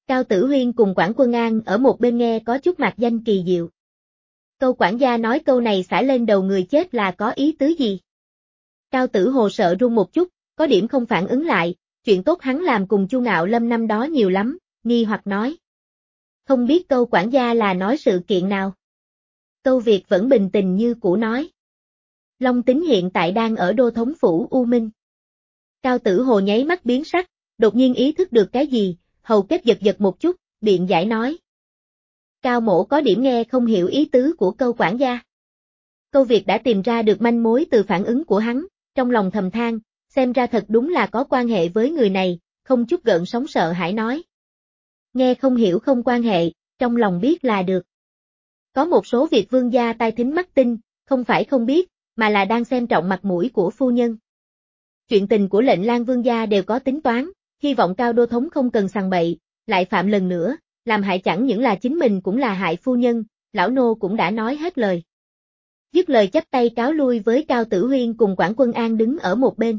Cao Tử Huyên cùng Quản Quân An ở một bên nghe có chút mạc danh kỳ diệu. Câu quản gia nói câu này xả lên đầu người chết là có ý tứ gì? Cao Tử Hồ sợ run một chút, có điểm không phản ứng lại, chuyện tốt hắn làm cùng Chu Ngạo Lâm năm đó nhiều lắm, nghi hoặc nói. Không biết câu quản gia là nói sự kiện nào? Câu Việt vẫn bình tình như cũ nói. Long Tính hiện tại đang ở đô thống phủ U Minh. Cao Tử Hồ nháy mắt biến sắc, đột nhiên ý thức được cái gì, hầu kết giật giật một chút, biện giải nói. Cao mổ có điểm nghe không hiểu ý tứ của câu quản gia. Câu Việt đã tìm ra được manh mối từ phản ứng của hắn, trong lòng thầm than, xem ra thật đúng là có quan hệ với người này, không chút gợn sóng sợ hãi nói. Nghe không hiểu không quan hệ, trong lòng biết là được. Có một số việc vương gia tai thính mắt tinh, không phải không biết, mà là đang xem trọng mặt mũi của phu nhân. Chuyện tình của lệnh Lang vương gia đều có tính toán, hy vọng Cao đô thống không cần sằng bậy, lại phạm lần nữa, làm hại chẳng những là chính mình cũng là hại phu nhân, lão nô cũng đã nói hết lời. Dứt lời chắp tay cáo lui với Cao Tử Huyên cùng Quản Quân An đứng ở một bên.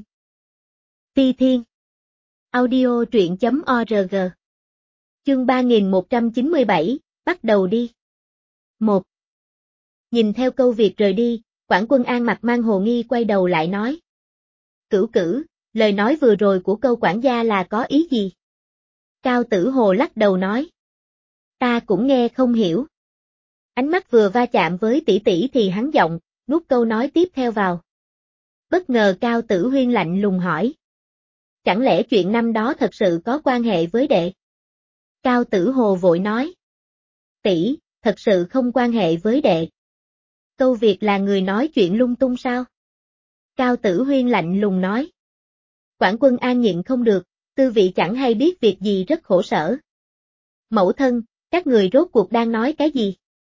Phi Thiên Audio truyện chấm org Chương ba nghìn một trăm chín mươi bảy, bắt đầu đi. một. Nhìn theo câu Việt rời đi, Quản Quân An mặt mang hồ nghi quay đầu lại nói. Cửu cửu, lời nói vừa rồi của câu quản gia là có ý gì? Cao Tử Hồ lắc đầu nói. Ta cũng nghe không hiểu. Ánh mắt vừa va chạm với tỷ tỷ thì hắn giọng, nuốt câu nói tiếp theo vào. Bất ngờ Cao Tử Huyên lạnh lùng hỏi. Chẳng lẽ chuyện năm đó thật sự có quan hệ với đệ? Cao Tử Hồ vội nói. Tỷ, thật sự không quan hệ với đệ. Câu Việt là người nói chuyện lung tung sao? Cao Tử Huyên lạnh lùng nói. Quản Quân An nhịn không được, tư vị chẳng hay biết việc gì rất khổ sở. Mẫu thân, các người rốt cuộc đang nói cái gì?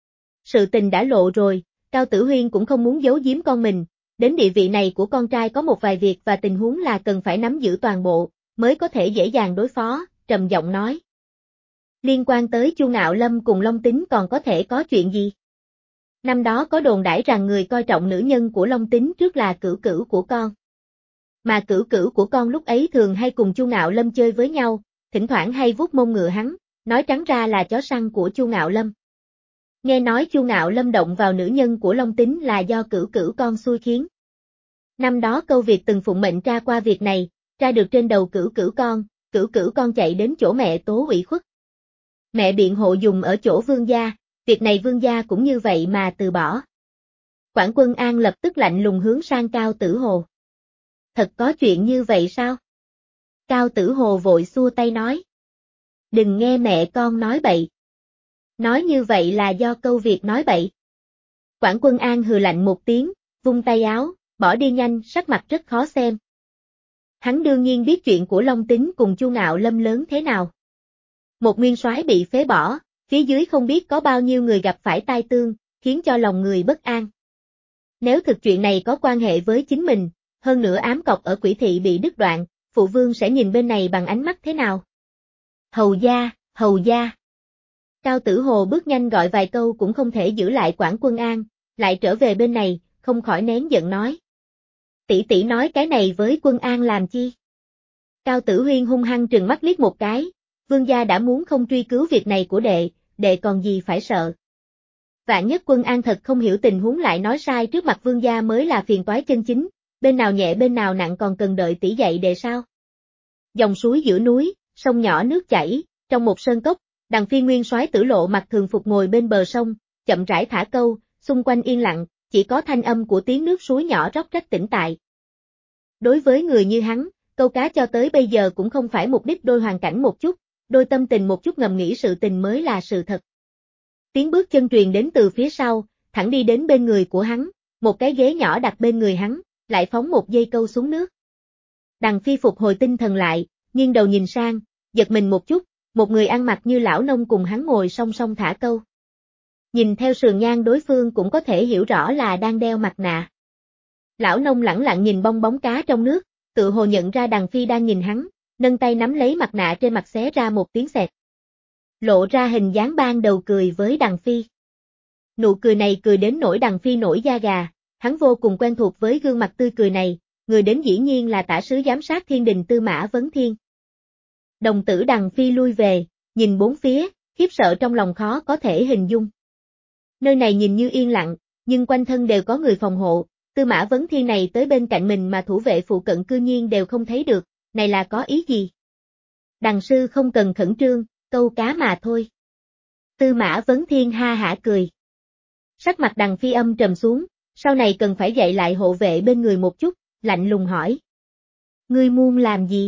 Sự tình đã lộ rồi, Cao Tử Huyên cũng không muốn giấu giếm con mình, đến địa vị này của con trai có một vài việc và tình huống là cần phải nắm giữ toàn bộ, mới có thể dễ dàng đối phó, trầm giọng nói. Liên quan tới Chu Ngạo Lâm cùng Long Tính còn có thể có chuyện gì? Năm đó có đồn đãi rằng người coi trọng nữ nhân của Long Tính trước là cửu cửu của con. Mà cửu cửu của con lúc ấy thường hay cùng Chu Ngạo Lâm chơi với nhau, thỉnh thoảng hay vuốt mông ngựa hắn, nói trắng ra là chó săn của Chu Ngạo Lâm. Nghe nói Chu Ngạo Lâm động vào nữ nhân của Long Tính là do cửu cửu con xui khiến. Năm đó câu Việt từng phụng mệnh tra qua việc này, tra được trên đầu cửu cửu con, cửu cửu con chạy đến chỗ mẹ tố ủy khuất. Mẹ biện hộ dùng ở chỗ vương gia, việc này vương gia cũng như vậy mà từ bỏ. Quản Quân An lập tức lạnh lùng hướng sang Cao Tử Hồ. Thật có chuyện như vậy sao? Cao Tử Hồ vội xua tay nói. Đừng nghe mẹ con nói bậy. Nói như vậy là do câu Việt nói bậy. Quản Quân An hừ lạnh một tiếng, vung tay áo, bỏ đi nhanh, sắc mặt rất khó xem. Hắn đương nhiên biết chuyện của Long Tính cùng Chu Ngạo Lâm lớn thế nào. Một nguyên soái bị phế bỏ, phía dưới không biết có bao nhiêu người gặp phải tai tương, khiến cho lòng người bất an. Nếu thực chuyện này có quan hệ với chính mình, hơn nữa ám cọc ở Quỷ Thị bị đứt đoạn, phụ vương sẽ nhìn bên này bằng ánh mắt thế nào? Hầu gia, hầu gia. Cao Tử Hồ bước nhanh gọi vài câu cũng không thể giữ lại Quản Quân An, lại trở về bên này, không khỏi nén giận nói. Tỷ tỷ nói cái này với Quân An làm chi? Cao Tử Huyên hung hăng trừng mắt liếc một cái, vương gia đã muốn không truy cứu việc này của đệ, đệ còn gì phải sợ. Vạn nhất Quân An thật không hiểu tình huống lại nói sai trước mặt vương gia mới là phiền toái chân chính, bên nào nhẹ bên nào nặng còn cần đợi tỷ dạy đệ sao? Dòng suối giữa núi, sông nhỏ nước chảy, trong một sơn cốc, Đằng Phi nguyên soái Tử Lộ mặc thường phục ngồi bên bờ sông, chậm rãi thả câu, xung quanh yên lặng, chỉ có thanh âm của tiếng nước suối nhỏ róc rách tĩnh tại. Đối với người như hắn, câu cá cho tới bây giờ cũng không phải mục đích đôi hoàn cảnh một chút, đôi tâm tình một chút ngầm nghĩ sự tình mới là sự thật. Tiếng bước chân truyền đến từ phía sau, thẳng đi đến bên người của hắn, một cái ghế nhỏ đặt bên người hắn, lại phóng một dây câu xuống nước. Đằng Phi phục hồi tinh thần lại, nghiêng đầu nhìn sang, giật mình một chút, một người ăn mặc như lão nông cùng hắn ngồi song song thả câu. Nhìn theo sườn nhang đối phương cũng có thể hiểu rõ là đang đeo mặt nạ. Lão nông lẳng lặng nhìn bong bóng cá trong nước, tự hồ nhận ra Đằng Phi đang nhìn hắn, nâng tay nắm lấy mặt nạ trên mặt xé ra một tiếng xẹt. Lộ ra hình dáng ban đầu cười với Đằng Phi. Nụ cười này cười đến nỗi Đằng Phi nổi da gà, hắn vô cùng quen thuộc với gương mặt tươi cười này, người đến dĩ nhiên là tả sứ giám sát Thiên Đình Tư Mã Vấn Thiên. Đồng tử Đằng Phi lui về, nhìn bốn phía, khiếp sợ trong lòng khó có thể hình dung. Nơi này nhìn như yên lặng, nhưng quanh thân đều có người phòng hộ, Tư Mã Vấn Thiên này tới bên cạnh mình mà thủ vệ phụ cận cư nhiên đều không thấy được, này là có ý gì? Đằng sư không cần khẩn trương, câu cá mà thôi. Tư Mã Vấn Thiên ha hả cười. Sắc mặt Đằng Phi âm trầm xuống, sau này cần phải dạy lại hộ vệ bên người một chút, lạnh lùng hỏi. Ngươi muốn làm gì?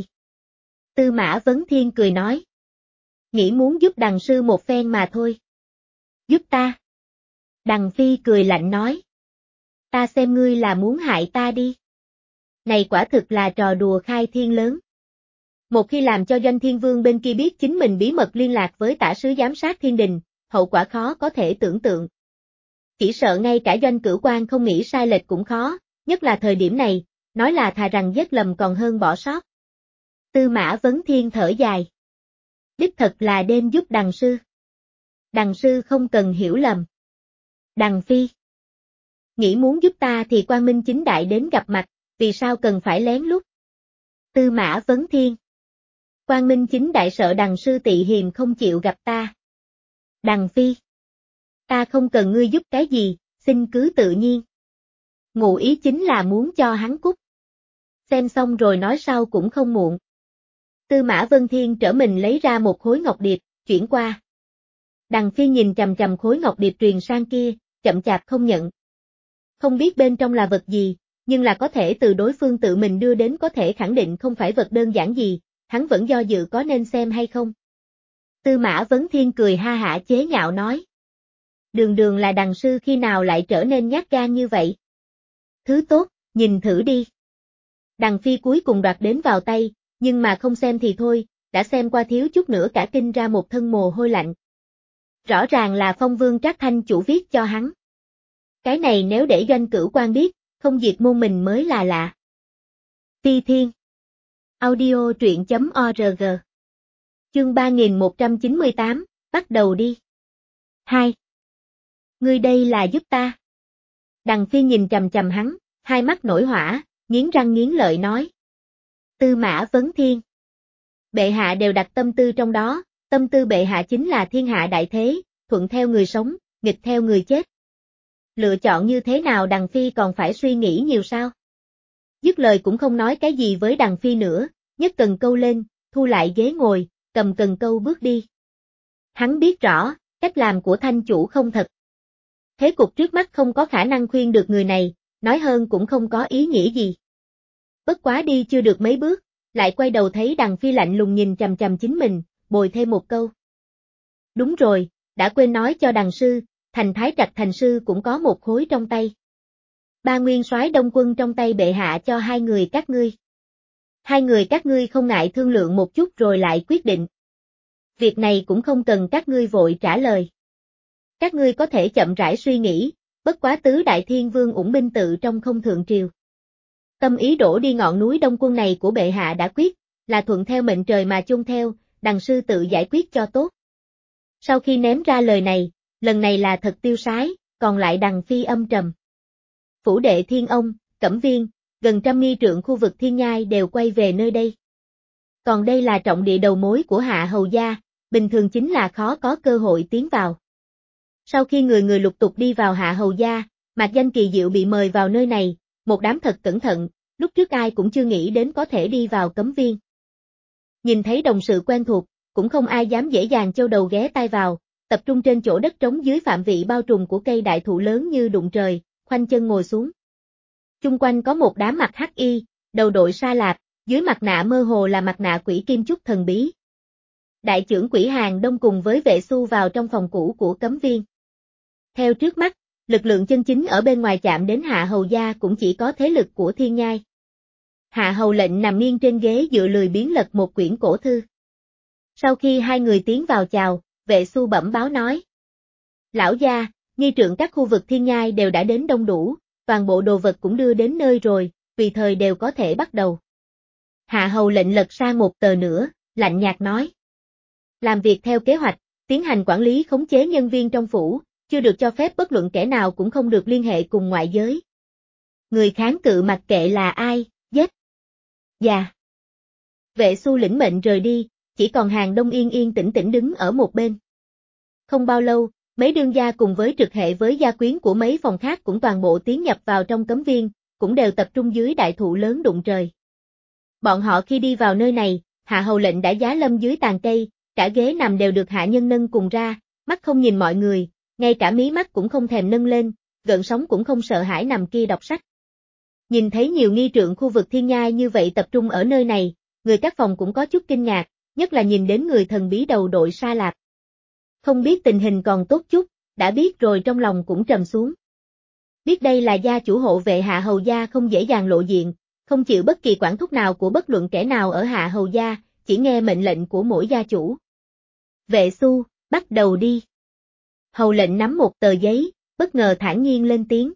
Tư Mã Vấn Thiên cười nói. Nghĩ muốn giúp Đằng sư một phen mà thôi. Giúp ta? Đằng Phi cười lạnh nói. Ta xem ngươi là muốn hại ta đi. Này quả thực là trò đùa khai thiên lớn. Một khi làm cho Doanh Thiên Vương bên kia biết chính mình bí mật liên lạc với tả sứ giám sát thiên đình, hậu quả khó có thể tưởng tượng. Chỉ sợ ngay cả Doanh Cửu Quan không nghĩ sai lệch cũng khó, nhất là thời điểm này, nói là thà rằng giết lầm còn hơn bỏ sót. Tư Mã Vấn Thiên thở dài. Đích thật là đêm giúp Đằng sư. Đằng sư không cần hiểu lầm. Đằng Phi. Nghĩ muốn giúp ta thì quang minh chính đại đến gặp mặt, vì sao cần phải lén lút? Tư Mã Vấn Thiên. Quang minh chính đại sợ Đằng sư tị hiềm không chịu gặp ta. Đằng Phi. Ta không cần ngươi giúp cái gì, xin cứ tự nhiên. Ngụ ý chính là muốn cho hắn cút. Xem xong rồi nói sau cũng không muộn. Tư Mã Vân Thiên trở mình lấy ra một khối ngọc điệp, chuyển qua. Đằng Phi nhìn chằm chằm khối ngọc điệp truyền sang kia, chậm chạp không nhận. Không biết bên trong là vật gì, nhưng là có thể từ đối phương tự mình đưa đến có thể khẳng định không phải vật đơn giản gì, hắn vẫn do dự có nên xem hay không. Tư Mã Vấn Thiên cười ha hả chế nhạo nói. Đường đường là Đằng sư khi nào lại trở nên nhát gan như vậy? Thứ tốt, nhìn thử đi. Đằng Phi cuối cùng đoạt đến vào tay, nhưng mà không xem thì thôi, đã xem qua thiếu chút nữa cả kinh ra một thân mồ hôi lạnh. Rõ ràng là Phong Vương Trác Thanh chủ viết cho hắn. Cái này nếu để Doanh Cửu Quan biết, không diệt môn mình mới là lạ. Phi Thiên. Audio truyện chấm org. Chương ba nghìn một trăm chín mươi tám, bắt đầu đi. hai. Ngươi đây là giúp ta. Đằng Phi nhìn chằm chằm hắn, hai mắt nổi hỏa, nghiến răng nghiến lợi nói. Tư Mã Vấn Thiên. Bệ hạ đều đặt tâm tư trong đó, tâm tư bệ hạ chính là thiên hạ đại thế, thuận theo người sống, nghịch theo người chết. Lựa chọn như thế nào Đằng Phi còn phải suy nghĩ nhiều sao? Dứt lời cũng không nói cái gì với Đằng Phi nữa, nhấc cần câu lên, thu lại ghế ngồi, cầm cần câu bước đi. Hắn biết rõ, cách làm của thanh chủ không thật. Thế cục trước mắt không có khả năng khuyên được người này, nói hơn cũng không có ý nghĩa gì. Bất quá đi chưa được mấy bước, lại quay đầu thấy Đằng Phi lạnh lùng nhìn chằm chằm chính mình, bồi thêm một câu. Đúng rồi, đã quên nói cho Đằng sư, thành Thái Trạch thành sư cũng có một khối trong tay. Ba nguyên soái đông quân trong tay bệ hạ cho hai người các ngươi. Hai người các ngươi không ngại thương lượng một chút rồi lại quyết định. Việc này cũng không cần các ngươi vội trả lời. Các ngươi có thể chậm rãi suy nghĩ, bất quá tứ đại thiên vương ủng binh tự trong không thượng triều. Tâm ý đổ đi ngọn núi đông quân này của bệ hạ đã quyết, là thuận theo mệnh trời mà chung theo, Đằng sư tự giải quyết cho tốt. Sau khi ném ra lời này, lần này là thật tiêu sái, còn lại Đằng Phi âm trầm. Phủ đệ Thiên Ông, Cẩm Viên, gần trăm nghi trượng khu vực Thiên Nhai đều quay về nơi đây. Còn đây là trọng địa đầu mối của Hạ Hầu gia, bình thường chính là khó có cơ hội tiến vào. Sau khi người người lục tục đi vào Hạ Hầu gia, Mạc Danh kỳ diệu bị mời vào nơi này, một đám thật cẩn thận, lúc trước ai cũng chưa nghĩ đến có thể đi vào Cấm Viên. Nhìn thấy đồng sự quen thuộc, cũng không ai dám dễ dàng châu đầu ghé tai vào, tập trung trên chỗ đất trống dưới phạm vị bao trùm của cây đại thụ lớn như đụng trời, khoanh chân ngồi xuống. Chung quanh có một đám mặt hắc y, đầu đội sa lạp, dưới mặt nạ mơ hồ là mặt nạ quỷ kim chúc thần bí. Đại trưởng quỷ Hàng Đông cùng với vệ xu vào trong phòng cũ của Cấm Viên. Theo trước mắt, lực lượng chân chính ở bên ngoài chạm đến Hạ Hầu gia cũng chỉ có thế lực của Thiên Nhai. Hạ Hầu lệnh nằm nghiêng trên ghế dựa lười biếng lật một quyển cổ thư. Sau khi hai người tiến vào chào, vệ xu bẩm báo nói. Lão gia, nghi trượng các khu vực Thiên Nhai đều đã đến đông đủ, toàn bộ đồ vật cũng đưa đến nơi rồi, tùy thời đều có thể bắt đầu. Hạ Hầu lệnh lật sang một tờ nữa, lạnh nhạt nói. Làm việc theo kế hoạch, tiến hành quản lý khống chế nhân viên trong phủ, chưa được cho phép bất luận kẻ nào cũng không được liên hệ cùng ngoại giới. Người kháng cự mặc kệ là ai, giết. Dạ. Vệ xu lĩnh mệnh rời đi, chỉ còn Hàng Đông yên yên tĩnh tĩnh đứng ở một bên. Không bao lâu, mấy đương gia cùng với trực hệ với gia quyến của mấy phòng khác cũng toàn bộ tiến nhập vào trong cấm viên, cũng đều tập trung dưới đại thụ lớn đụng trời. Bọn họ khi đi vào nơi này, hạ hầu lệnh đã giá lâm dưới tàn cây, cả ghế nằm đều được hạ nhân nâng cùng ra, mắt không nhìn mọi người, ngay cả mí mắt cũng không thèm nâng lên, gợn sóng cũng không sợ hãi nằm kia đọc sách. Nhìn thấy nhiều nghi trượng khu vực thiên nhai như vậy tập trung ở nơi này, người các phòng cũng có chút kinh ngạc, nhất là nhìn đến người thần bí đầu đội Sa Lạp. Không biết tình hình còn tốt chút, đã biết rồi trong lòng cũng trầm xuống. Biết đây là gia chủ hộ vệ Hạ Hầu gia không dễ dàng lộ diện, không chịu bất kỳ quản thúc nào của bất luận kẻ nào ở Hạ Hầu gia, chỉ nghe mệnh lệnh của mỗi gia chủ. Vệ Xu, bắt đầu đi. Hầu lệnh nắm một tờ giấy, bất ngờ thản nhiên lên tiếng.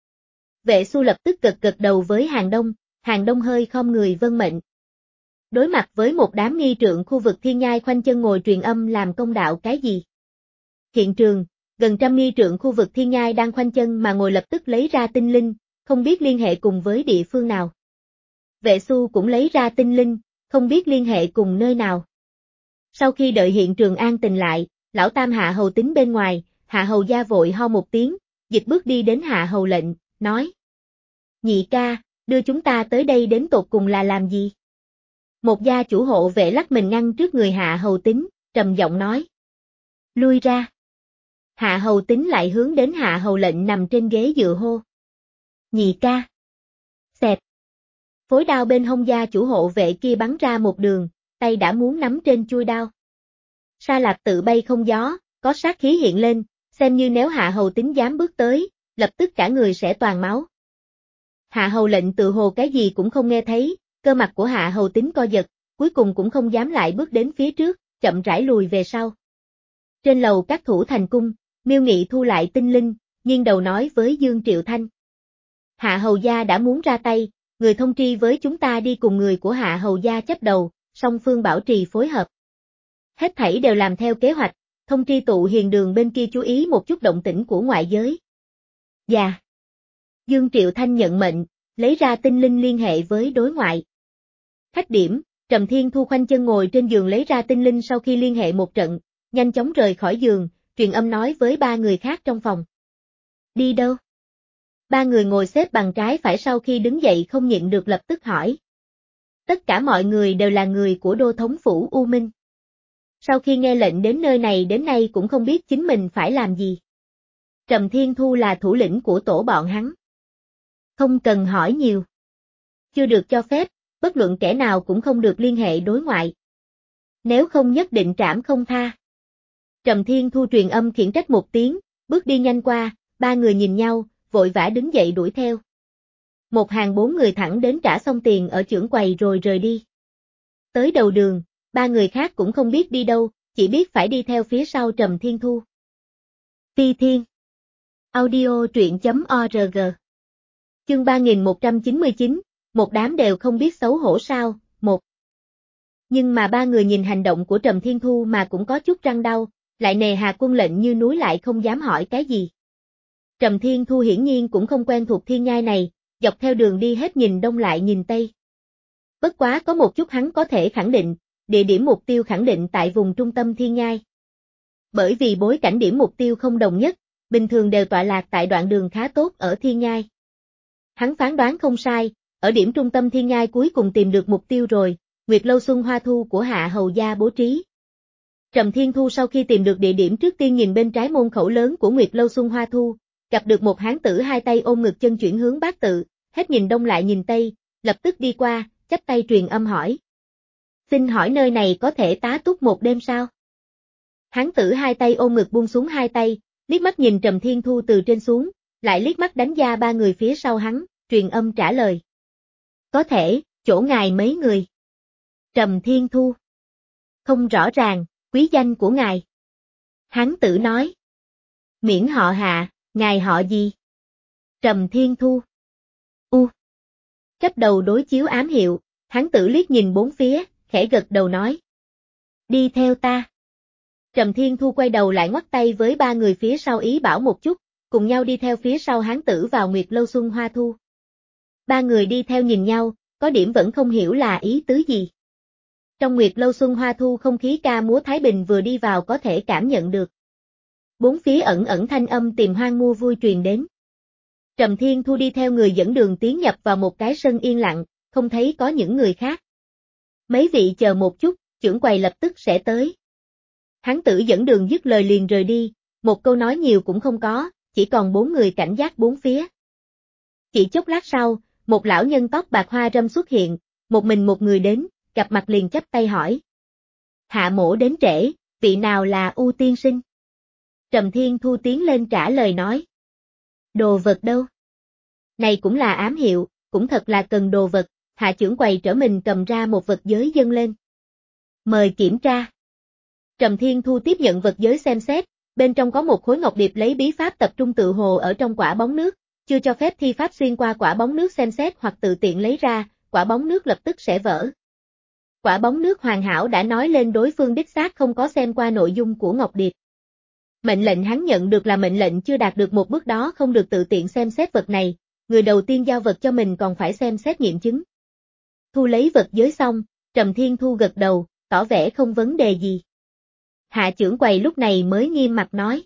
Vệ Xu lập tức gật gật đầu với Hàng Đông, Hàng Đông hơi khom người vâng mệnh. Đối mặt với một đám nghi trượng khu vực thiên nhai khoanh chân ngồi truyền âm làm công đạo cái gì? Hiện trường, gần trăm nghi trượng khu vực thiên nhai đang khoanh chân mà ngồi lập tức lấy ra tinh linh, không biết liên hệ cùng với địa phương nào. Vệ Xu cũng lấy ra tinh linh, không biết liên hệ cùng nơi nào. Sau khi đợi hiện trường an tĩnh lại, lão tam Hạ Hầu Tín bên ngoài, Hạ Hầu gia vội ho một tiếng, dịch bước đi đến Hạ Hầu lệnh, nói. Nhị ca, đưa chúng ta tới đây đến tột cùng là làm gì? Một gia chủ hộ vệ lắc mình ngăn trước người Hạ Hầu Tín, trầm giọng nói. Lui ra. Hạ Hầu Tín lại hướng đến Hạ Hầu lệnh nằm trên ghế dựa hô. Nhị ca. Xẹt. Phối đao bên hông gia chủ hộ vệ kia bắn ra một đường, tay đã muốn nắm trên chuôi đao. Sa Lạp tự bay không gió, có sát khí hiện lên, xem như nếu Hạ Hầu Tín dám bước tới, lập tức cả người sẽ toàn máu. Hạ Hầu lệnh tự hồ cái gì cũng không nghe thấy, cơ mặt của Hạ Hầu Tín co giật, cuối cùng cũng không dám lại bước đến phía trước, chậm rãi lùi về sau. Trên lầu các thủ thành cung, Miêu Nghị thu lại tinh linh, nghiêng đầu nói với Dương Triệu Thanh. Hạ Hầu gia đã muốn ra tay, người thông tri với chúng ta đi cùng người của Hạ Hầu gia chấp đầu, song phương bảo trì phối hợp. Hết thảy đều làm theo kế hoạch, thông tri tụ hiền đường bên kia chú ý một chút động tĩnh của ngoại giới. Dạ. Dương Triệu Thanh nhận mệnh, lấy ra tinh linh liên hệ với đối ngoại. Khách điểm, Trầm Thiên Thu khoanh chân ngồi trên giường lấy ra tinh linh sau khi liên hệ một trận, nhanh chóng rời khỏi giường, truyền âm nói với ba người khác trong phòng. Đi đâu? Ba người ngồi xếp bằng trái phải sau khi đứng dậy không nhịn được lập tức hỏi. Tất cả mọi người đều là người của đô thống phủ U Minh. Sau khi nghe lệnh đến nơi này đến nay cũng không biết chính mình phải làm gì. Trầm Thiên Thu là thủ lĩnh của tổ bọn hắn. Không cần hỏi nhiều. Chưa được cho phép, bất luận kẻ nào cũng không được liên hệ đối ngoại. Nếu không nhất định trảm không tha. Trầm Thiên Thu truyền âm khiển trách một tiếng, bước đi nhanh qua, ba người nhìn nhau, vội vã đứng dậy đuổi theo. Một hàng bốn người thẳng đến trả xong tiền ở chưởng quầy rồi rời đi. Tới đầu đường, ba người khác cũng không biết đi đâu, chỉ biết phải đi theo phía sau Trầm Thiên Thu. Phi Thiên Audio truyện.org Chương ba nghìn một trăm chín mươi chín, một đám đều không biết xấu hổ sao, một. Nhưng mà ba người nhìn hành động của Trầm Thiên Thu mà cũng có chút răng đau, lại nề hà quân lệnh như núi lại không dám hỏi cái gì. Trầm Thiên Thu hiển nhiên cũng không quen thuộc thiên nhai này, dọc theo đường đi hết nhìn đông lại nhìn tây. Bất quá có một chút hắn có thể khẳng định, địa điểm mục tiêu khẳng định tại vùng trung tâm thiên nhai. Bởi vì bối cảnh điểm mục tiêu không đồng nhất, bình thường đều tọa lạc tại đoạn đường khá tốt ở thiên nhai. Hắn phán đoán không sai, ở điểm trung tâm thiên nhai cuối cùng tìm được mục tiêu rồi, Nguyệt Lâu Xuân Hoa Thu của Hạ Hầu gia bố trí. Trầm Thiên Thu sau khi tìm được địa điểm trước tiên nhìn bên trái môn khẩu lớn của Nguyệt Lâu Xuân Hoa Thu, gặp được một hán tử hai tay ôm ngực chân chuyển hướng bát tự, hết nhìn đông lại nhìn tây, lập tức đi qua, chắp tay truyền âm hỏi. Xin hỏi nơi này có thể tá túc một đêm sao? Hán tử hai tay ôm ngực buông xuống hai tay, liếc mắt nhìn Trầm Thiên Thu từ trên xuống, lại liếc mắt đánh giá ba người phía sau hắn, truyền âm trả lời. Có thể, chỗ ngài mấy người? Trầm Thiên Thu. Không rõ ràng, quý danh của ngài. Hán tử nói. Miễn họ Hạ, ngài họ gì? Trầm Thiên Thu. U. Chấp đầu đối chiếu ám hiệu, hán tử liếc nhìn bốn phía, khẽ gật đầu nói. Đi theo ta. Trầm Thiên Thu quay đầu lại ngoắt tay với ba người phía sau ý bảo một chút, cùng nhau đi theo phía sau hán tử vào Nguyệt Lâu Xuân Hoa Thu. Ba người đi theo nhìn nhau, có điểm vẫn không hiểu là ý tứ gì. Trong Nguyệt Lâu Xuân Hoa Thu không khí ca múa Thái Bình vừa đi vào có thể cảm nhận được. Bốn phía ẩn ẩn thanh âm tìm hoang mua vui truyền đến. Trầm Thiên Thu đi theo người dẫn đường tiến nhập vào một cái sân yên lặng, không thấy có những người khác. Mấy vị chờ một chút, trưởng quầy lập tức sẽ tới. Hán tử dẫn đường dứt lời liền rời đi, một câu nói nhiều cũng không có, chỉ còn bốn người cảnh giác bốn phía. Chỉ chốc lát sau, một lão nhân tóc bạc hoa râm xuất hiện, một mình một người đến, gặp mặt liền chắp tay hỏi. Hạ mổ đến trễ, vị nào là U tiên sinh? Trầm Thiên Thu tiến lên trả lời nói. Đồ vật đâu? Này cũng là ám hiệu, cũng thật là cần đồ vật, hạ trưởng quầy trở mình cầm ra một vật giới dâng lên. Mời kiểm tra. Trầm Thiên Thu tiếp nhận vật giới xem xét, bên trong có một khối ngọc điệp lấy bí pháp tập trung tự hồ ở trong quả bóng nước, chưa cho phép thi pháp xuyên qua quả bóng nước xem xét hoặc tự tiện lấy ra, quả bóng nước lập tức sẽ vỡ. Quả bóng nước hoàn hảo đã nói lên đối phương đích xác không có xem qua nội dung của ngọc điệp. Mệnh lệnh hắn nhận được là mệnh lệnh chưa đạt được một bước đó không được tự tiện xem xét vật này, người đầu tiên giao vật cho mình còn phải xem xét nghiệm chứng. Thu lấy vật giới xong, Trầm Thiên Thu gật đầu, tỏ vẻ không vấn đề gì. Hạ trưởng quầy lúc này mới nghiêm mặt nói.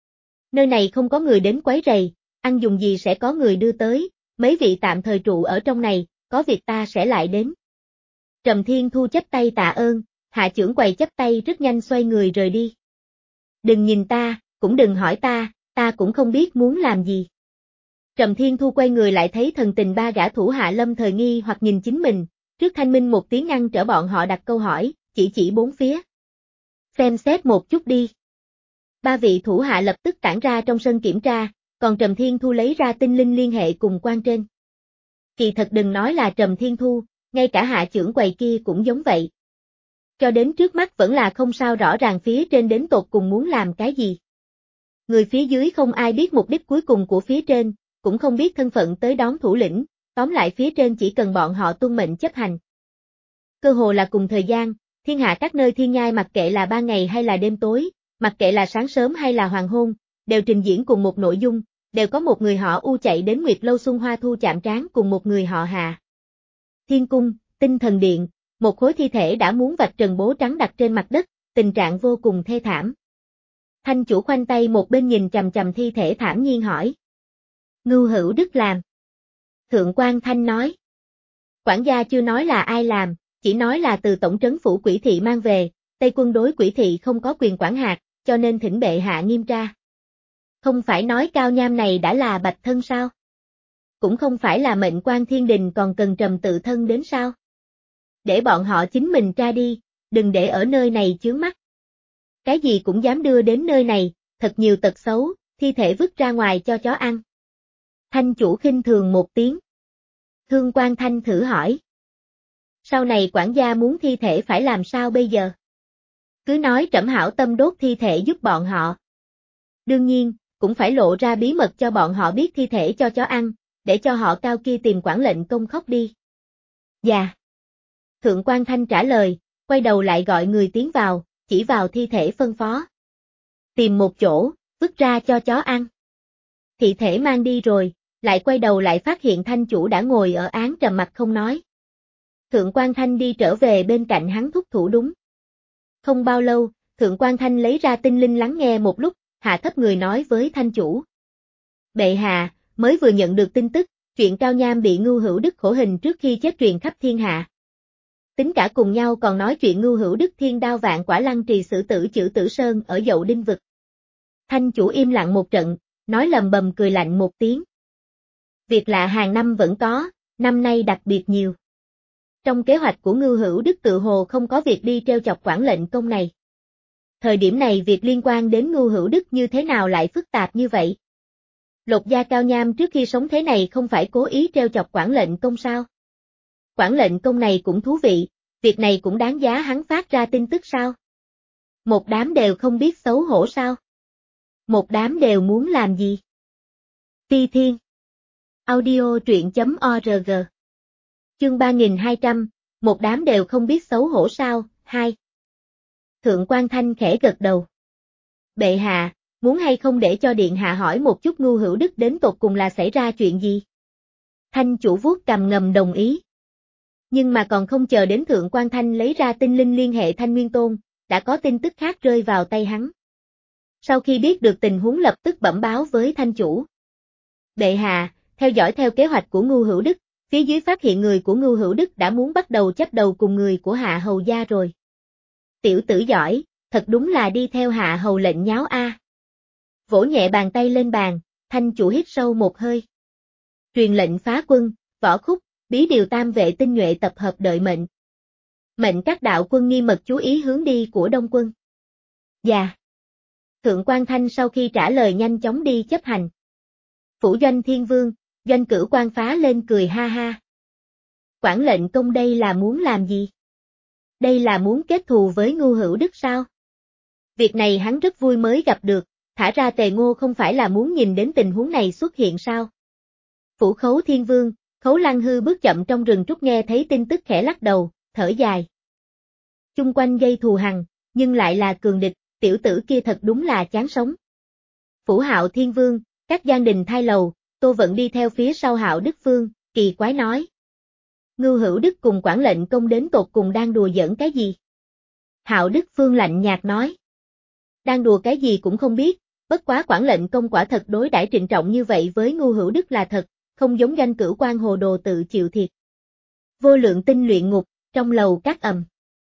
Nơi này không có người đến quấy rầy, ăn dùng gì sẽ có người đưa tới, mấy vị tạm thời trụ ở trong này, có việc ta sẽ lại đến. Trầm Thiên Thu chắp tay tạ ơn, hạ trưởng quầy chắp tay rất nhanh xoay người rời đi. Đừng nhìn ta, cũng đừng hỏi ta, ta cũng không biết muốn làm gì. Trầm Thiên Thu quay người lại thấy thần tình ba gã thủ hạ lâm thời nghi hoặc nhìn chính mình, trước thanh minh một tiếng ngăn trở bọn họ đặt câu hỏi, chỉ chỉ bốn phía. Xem xét một chút đi. Ba vị thủ hạ lập tức tản ra trong sân kiểm tra, còn Trầm Thiên Thu lấy ra tinh linh liên hệ cùng quan trên. Kỳ thật đừng nói là Trầm Thiên Thu, ngay cả hạ trưởng quầy kia cũng giống vậy. Cho đến trước mắt vẫn là không sao rõ ràng phía trên đến tột cùng muốn làm cái gì. Người phía dưới không ai biết mục đích cuối cùng của phía trên, cũng không biết thân phận tới đón thủ lĩnh, tóm lại phía trên chỉ cần bọn họ tuân mệnh chấp hành. Cơ hồ là cùng thời gian, thiên hạ các nơi thiên nhai mặc kệ là ban ngày hay là đêm tối, mặc kệ là sáng sớm hay là hoàng hôn, đều trình diễn cùng một nội dung, đều có một người họ U chạy đến Nguyệt Lâu Xuân Hoa Thu chạm trán cùng một người họ Hà. Thiên cung, tinh thần điện, một khối thi thể đã muốn vạch trần bố trắng đặt trên mặt đất, tình trạng vô cùng thê thảm. Thanh chủ khoanh tay một bên nhìn chằm chằm thi thể thản nhiên hỏi. Ngưu Hữu Đức làm. Thượng quan Thanh nói. Quản gia chưa nói là ai làm, chỉ nói là từ tổng trấn phủ Quỷ thị mang về, Tây quân đối Quỷ thị không có quyền quản hạt, cho nên thỉnh bệ hạ nghiêm tra. Không phải nói Cao Nham này đã là bạch thân sao? Cũng không phải là mệnh quan thiên đình còn cần trầm tự thân đến sao? Để bọn họ chính mình tra đi, đừng để ở nơi này chướng mắt. Cái gì cũng dám đưa đến nơi này, thật nhiều tật xấu, thi thể vứt ra ngoài cho chó ăn. Thanh chủ khinh thường một tiếng. Thương quan Thanh thử hỏi. Sau này quản gia muốn thi thể phải làm sao bây giờ? Cứ nói trẫm hảo tâm đốt thi thể giúp bọn họ. Đương nhiên, cũng phải lộ ra bí mật cho bọn họ biết thi thể cho chó ăn, để cho họ cao kia tìm quản lệnh công khóc đi. Dạ. Thượng quan Thanh trả lời, quay đầu lại gọi người tiến vào, chỉ vào thi thể phân phó. Tìm một chỗ, vứt ra cho chó ăn. Thi thể mang đi rồi, lại quay đầu lại phát hiện Thanh chủ đã ngồi ở án trầm mặt không nói. Thượng quan Thanh đi trở về bên cạnh hắn thúc thủ đúng. Không bao lâu, Thượng quan Thanh lấy ra tinh linh lắng nghe một lúc, hạ thấp người nói với Thanh chủ. Bệ hạ, mới vừa nhận được tin tức, chuyện Cao Nham bị Ngưu Hữu Đức khổ hình trước khi chết truyền khắp thiên hạ. Tính cả cùng nhau còn nói chuyện Ngưu Hữu Đức thiên đao vạn quả lăng trì xử tử chữ Tử Sơn ở Dậu Đinh Vực. Thanh chủ im lặng một trận, nói lầm bầm cười lạnh một tiếng. Việc lạ hàng năm vẫn có, năm nay đặc biệt nhiều. Trong kế hoạch của Ngưu Hữu Đức tự hồ không có việc đi treo chọc quản lệnh công này. Thời điểm này việc liên quan đến Ngưu Hữu Đức như thế nào lại phức tạp như vậy? Lột da Cao Nham trước khi sống thế này không phải cố ý treo chọc quản lệnh công sao? Quản lệnh công này cũng thú vị, việc này cũng đáng giá hắn phát ra tin tức sao? Một đám đều không biết xấu hổ sao? Một đám đều muốn làm gì? Phi Thiên Audio truyện chấm org Chương ba nghìn hai trăm, một đám đều không biết xấu hổ sao, hai. Thượng quan Thanh khẽ gật đầu. Bệ hạ, muốn hay không để cho điện hạ hỏi một chút Ngưu Hữu Đức đến tột cùng là xảy ra chuyện gì? Thanh chủ vuốt cằm ngầm đồng ý. Nhưng mà còn không chờ đến Thượng Quan Thanh lấy ra tinh linh liên hệ Thanh Nguyên Tôn, đã có tin tức khác rơi vào tay hắn. Sau khi biết được tình huống lập tức bẩm báo với Thanh chủ. Bệ hạ, theo dõi theo kế hoạch của Ngưu Hữu Đức, phía dưới phát hiện người của Ngưu Hữu Đức đã muốn bắt đầu chấp đầu cùng người của Hạ Hầu gia rồi. Tiểu tử giỏi, thật đúng là đi theo Hạ Hầu lệnh nháo a. Vỗ nhẹ bàn tay lên bàn, Thanh chủ hít sâu một hơi. Truyền lệnh phá quân, Võ Khúc, bí điều tam vệ tinh nhuệ tập hợp đợi mệnh. Mệnh các đạo quân nghi mật chú ý hướng đi của Đông quân. Dạ. Thượng Quan Thanh sau khi trả lời nhanh chóng đi chấp hành. Phủ Doanh Thiên Vương, Doanh Cửu Quan phá lên cười ha ha. Quản lệnh công đây là muốn làm gì? Đây là muốn kết thù với Ngưu Hữu Đức sao? Việc này hắn rất vui mới gặp được, thả ra Tề Ngô không phải là muốn nhìn đến tình huống này xuất hiện sao? Phủ Khấu Thiên Vương, Khấu Lăng Hư bước chậm trong rừng trúc nghe thấy tin tức khẽ lắc đầu, thở dài. Chung quanh gây thù hằn, nhưng lại là cường địch, tiểu tử kia thật đúng là chán sống. Phủ Hạo Thiên Vương, các gian đình thai lầu, Tô Vận đi theo phía sau Hạo Đức Phương, kỳ quái nói. Ngưu Hữu Đức cùng quản lệnh công đến tột cùng đang đùa giỡn cái gì? Hạo Đức Phương lạnh nhạt nói. Đang đùa cái gì cũng không biết, bất quá quản lệnh công quả thật đối đãi trịnh trọng như vậy với Ngưu Hữu Đức là thật, không giống Doanh Cửu Quan hồ đồ tự chịu thiệt. Vô lượng tinh luyện ngục, trong lầu các ầm.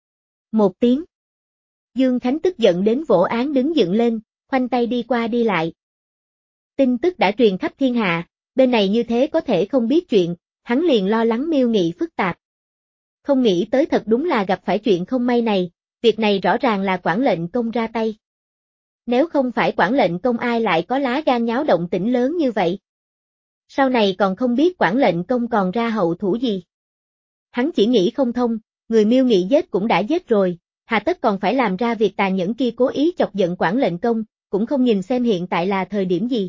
Một tiếng. Dương Khánh tức giận đến vỗ án đứng dựng lên, khoanh tay đi qua đi lại. Tin tức đã truyền khắp thiên hạ, bên này như thế có thể không biết chuyện, hắn liền lo lắng Miêu Nghị phức tạp. Không nghĩ tới thật đúng là gặp phải chuyện không may này, việc này rõ ràng là quản lệnh công ra tay. Nếu không phải quản lệnh công ai lại có lá gan nháo động tĩnh lớn như vậy? Sau này còn không biết quản lệnh công còn ra hậu thủ gì. Hắn chỉ nghĩ không thông, người Miêu Nghị giết cũng đã giết rồi, hà tất còn phải làm ra việc tàn nhẫn kia cố ý chọc giận quản lệnh công, cũng không nhìn xem hiện tại là thời điểm gì.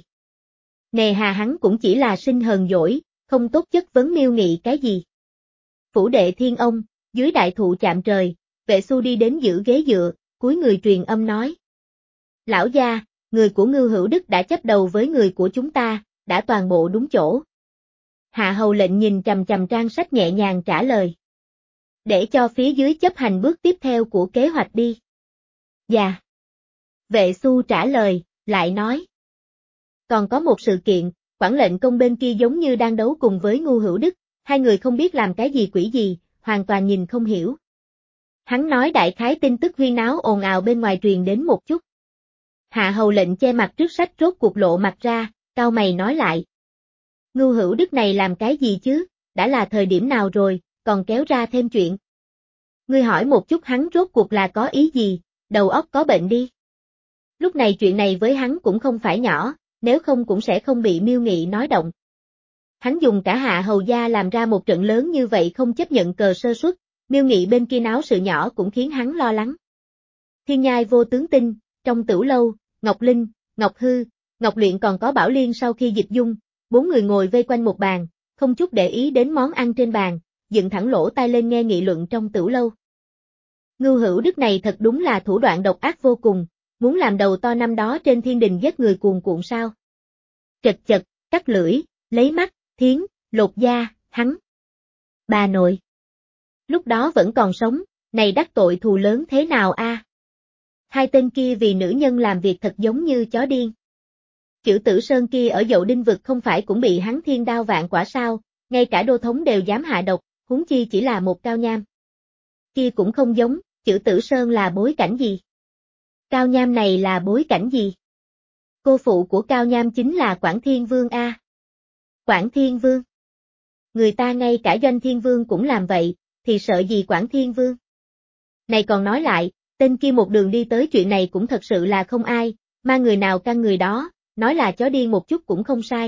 Nề hà hắn cũng chỉ là sinh hờn dỗi, không tốt chất vấn Miêu Nghị cái gì. Phủ đệ Thiên Ông, dưới đại thụ chạm trời, Vệ Xu đi đến giữ ghế dựa, cúi người truyền âm nói. Lão gia, người của Ngưu Hữu Đức đã chấp đầu với người của chúng ta, đã toàn bộ đúng chỗ. Hạ hầu lệnh nhìn chằm chằm trang sách nhẹ nhàng trả lời. Để cho phía dưới chấp hành bước tiếp theo của kế hoạch đi. Dạ. Vệ Xu trả lời, lại nói. Còn có một sự kiện, quản lệnh công bên kia giống như đang đấu cùng với Ngưu Hữu Đức, hai người không biết làm cái gì quỷ gì, hoàn toàn nhìn không hiểu. Hắn nói đại khái tin tức huyên náo ồn ào bên ngoài truyền đến một chút. Hạ hầu lệnh che mặt trước sách rốt cuộc lộ mặt ra, cau mày nói lại. Ngưu Hữu Đức này làm cái gì chứ, đã là thời điểm nào rồi, còn kéo ra thêm chuyện. Ngươi hỏi một chút hắn rốt cuộc là có ý gì, đầu óc có bệnh đi. Lúc này chuyện này với hắn cũng không phải nhỏ, nếu không cũng sẽ không bị Miêu Nghị nói động. Hắn dùng cả Hạ hầu gia làm ra một trận lớn như vậy không chấp nhận cờ sơ suất, Miêu Nghị bên kia náo sự nhỏ cũng khiến hắn lo lắng. Thiên Nhai Vô Tướng Tinh, trong tửu lâu, Ngọc Linh, Ngọc Hư, Ngọc Luyện còn có Bảo Liên sau khi dịch dung, bốn người ngồi vây quanh một bàn, không chút để ý đến món ăn trên bàn, dựng thẳng lỗ tai lên nghe nghị luận trong tửu lâu. Ngưu Hữu Đức này thật đúng là thủ đoạn độc ác vô cùng, muốn làm đầu to năm đó trên thiên đình giết người cuồn cuộn sao. Chật chật, cắt lưỡi, lấy mắt, thiến, lột da, hắn. Bà nội. Lúc đó vẫn còn sống, này đắc tội thù lớn thế nào a? Hai tên kia vì nữ nhân làm việc thật giống như chó điên. Chữ Tử Sơn kia ở Dậu Đinh vực không phải cũng bị hắn thiên đao vạn quả sao, ngay cả đô thống đều dám hạ độc, huống chi chỉ là một Cao Nham. Kia cũng không giống, Chữ Tử Sơn là bối cảnh gì? Cao Nham này là bối cảnh gì? Cô phụ của Cao Nham chính là Quảng Thiên Vương a. Quảng Thiên Vương. Người ta ngay cả Doanh Thiên Vương cũng làm vậy, thì sợ gì Quảng Thiên Vương? Này còn nói lại, tên kia một đường đi tới chuyện này cũng thật sự là không ai, mà người nào căn người đó, nói là chó điên một chút cũng không sai.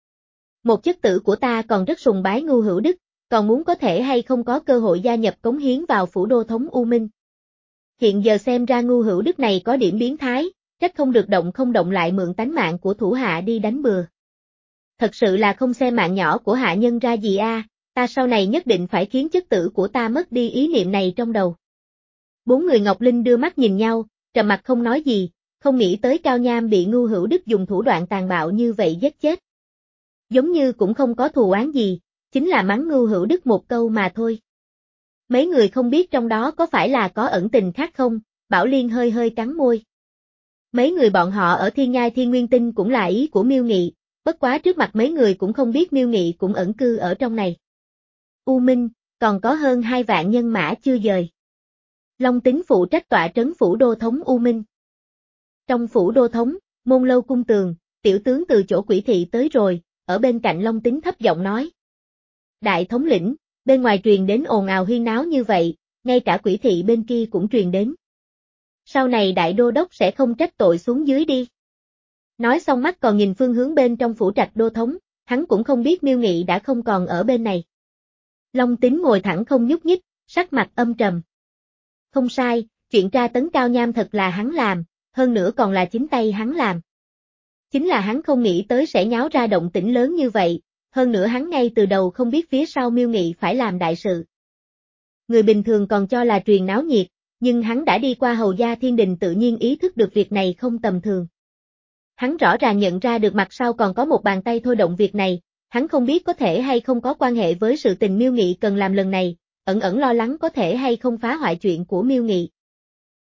Một chất tử của ta còn rất sùng bái Ngưu Hữu Đức, còn muốn có thể hay không có cơ hội gia nhập cống hiến vào phủ đô thống U Minh. Hiện giờ xem ra Ngưu Hữu Đức này có điểm biến thái, trách không được động không động lại mượn tánh mạng của thủ hạ đi đánh bừa. Thật sự là không xem mạng nhỏ của hạ nhân ra gì a, ta sau này nhất định phải khiến chất tử của ta mất đi ý niệm này trong đầu. Bốn người Ngọc Linh đưa mắt nhìn nhau, trầm mặt không nói gì, không nghĩ tới Cao Nham bị Ngưu Hữu Đức dùng thủ đoạn tàn bạo như vậy giết chết. Giống như cũng không có thù oán gì, chính là mắng Ngưu Hữu Đức một câu mà thôi. Mấy người không biết trong đó có phải là có ẩn tình khác không, Bảo Liên hơi hơi cắn môi. Mấy người bọn họ ở Thiên Nhai Thiên Nguyên Tinh cũng là ý của Miêu Nghị, bất quá trước mặt mấy người cũng không biết Miêu Nghị cũng ẩn cư ở trong này. U Minh, còn có hơn hai vạn nhân mã chưa dời. Long Tính phụ trách tọa trấn phủ đô thống U Minh. Trong phủ đô thống, môn lâu cung tường, tiểu tướng từ chỗ Quỷ thị tới rồi, ở bên cạnh Long Tính thấp giọng nói. Đại thống lĩnh, bên ngoài truyền đến ồn ào huyên náo như vậy, ngay cả Quỷ thị bên kia cũng truyền đến. Sau này đại đô đốc sẽ không trách tội xuống dưới đi. Nói xong mắt còn nhìn phương hướng bên trong phủ trạch đô thống, hắn cũng không biết Miêu Nghị đã không còn ở bên này. Long Tính ngồi thẳng không nhúc nhích, sắc mặt âm trầm. Không sai, chuyện tra tấn Cao Nham thật là hắn làm, hơn nữa còn là chính tay hắn làm. Chính là hắn không nghĩ tới sẽ nháo ra động tĩnh lớn như vậy, hơn nữa hắn ngay từ đầu không biết phía sau Miêu Nghị phải làm đại sự. Người bình thường còn cho là truyền náo nhiệt, nhưng hắn đã đi qua hầu gia thiên đình tự nhiên ý thức được việc này không tầm thường. Hắn rõ ràng nhận ra được mặt sau còn có một bàn tay thôi động việc này, hắn không biết có thể hay không có quan hệ với sự tình Miêu Nghị cần làm lần này, ẩn ẩn lo lắng có thể hay không phá hoại chuyện của Miêu Nghị.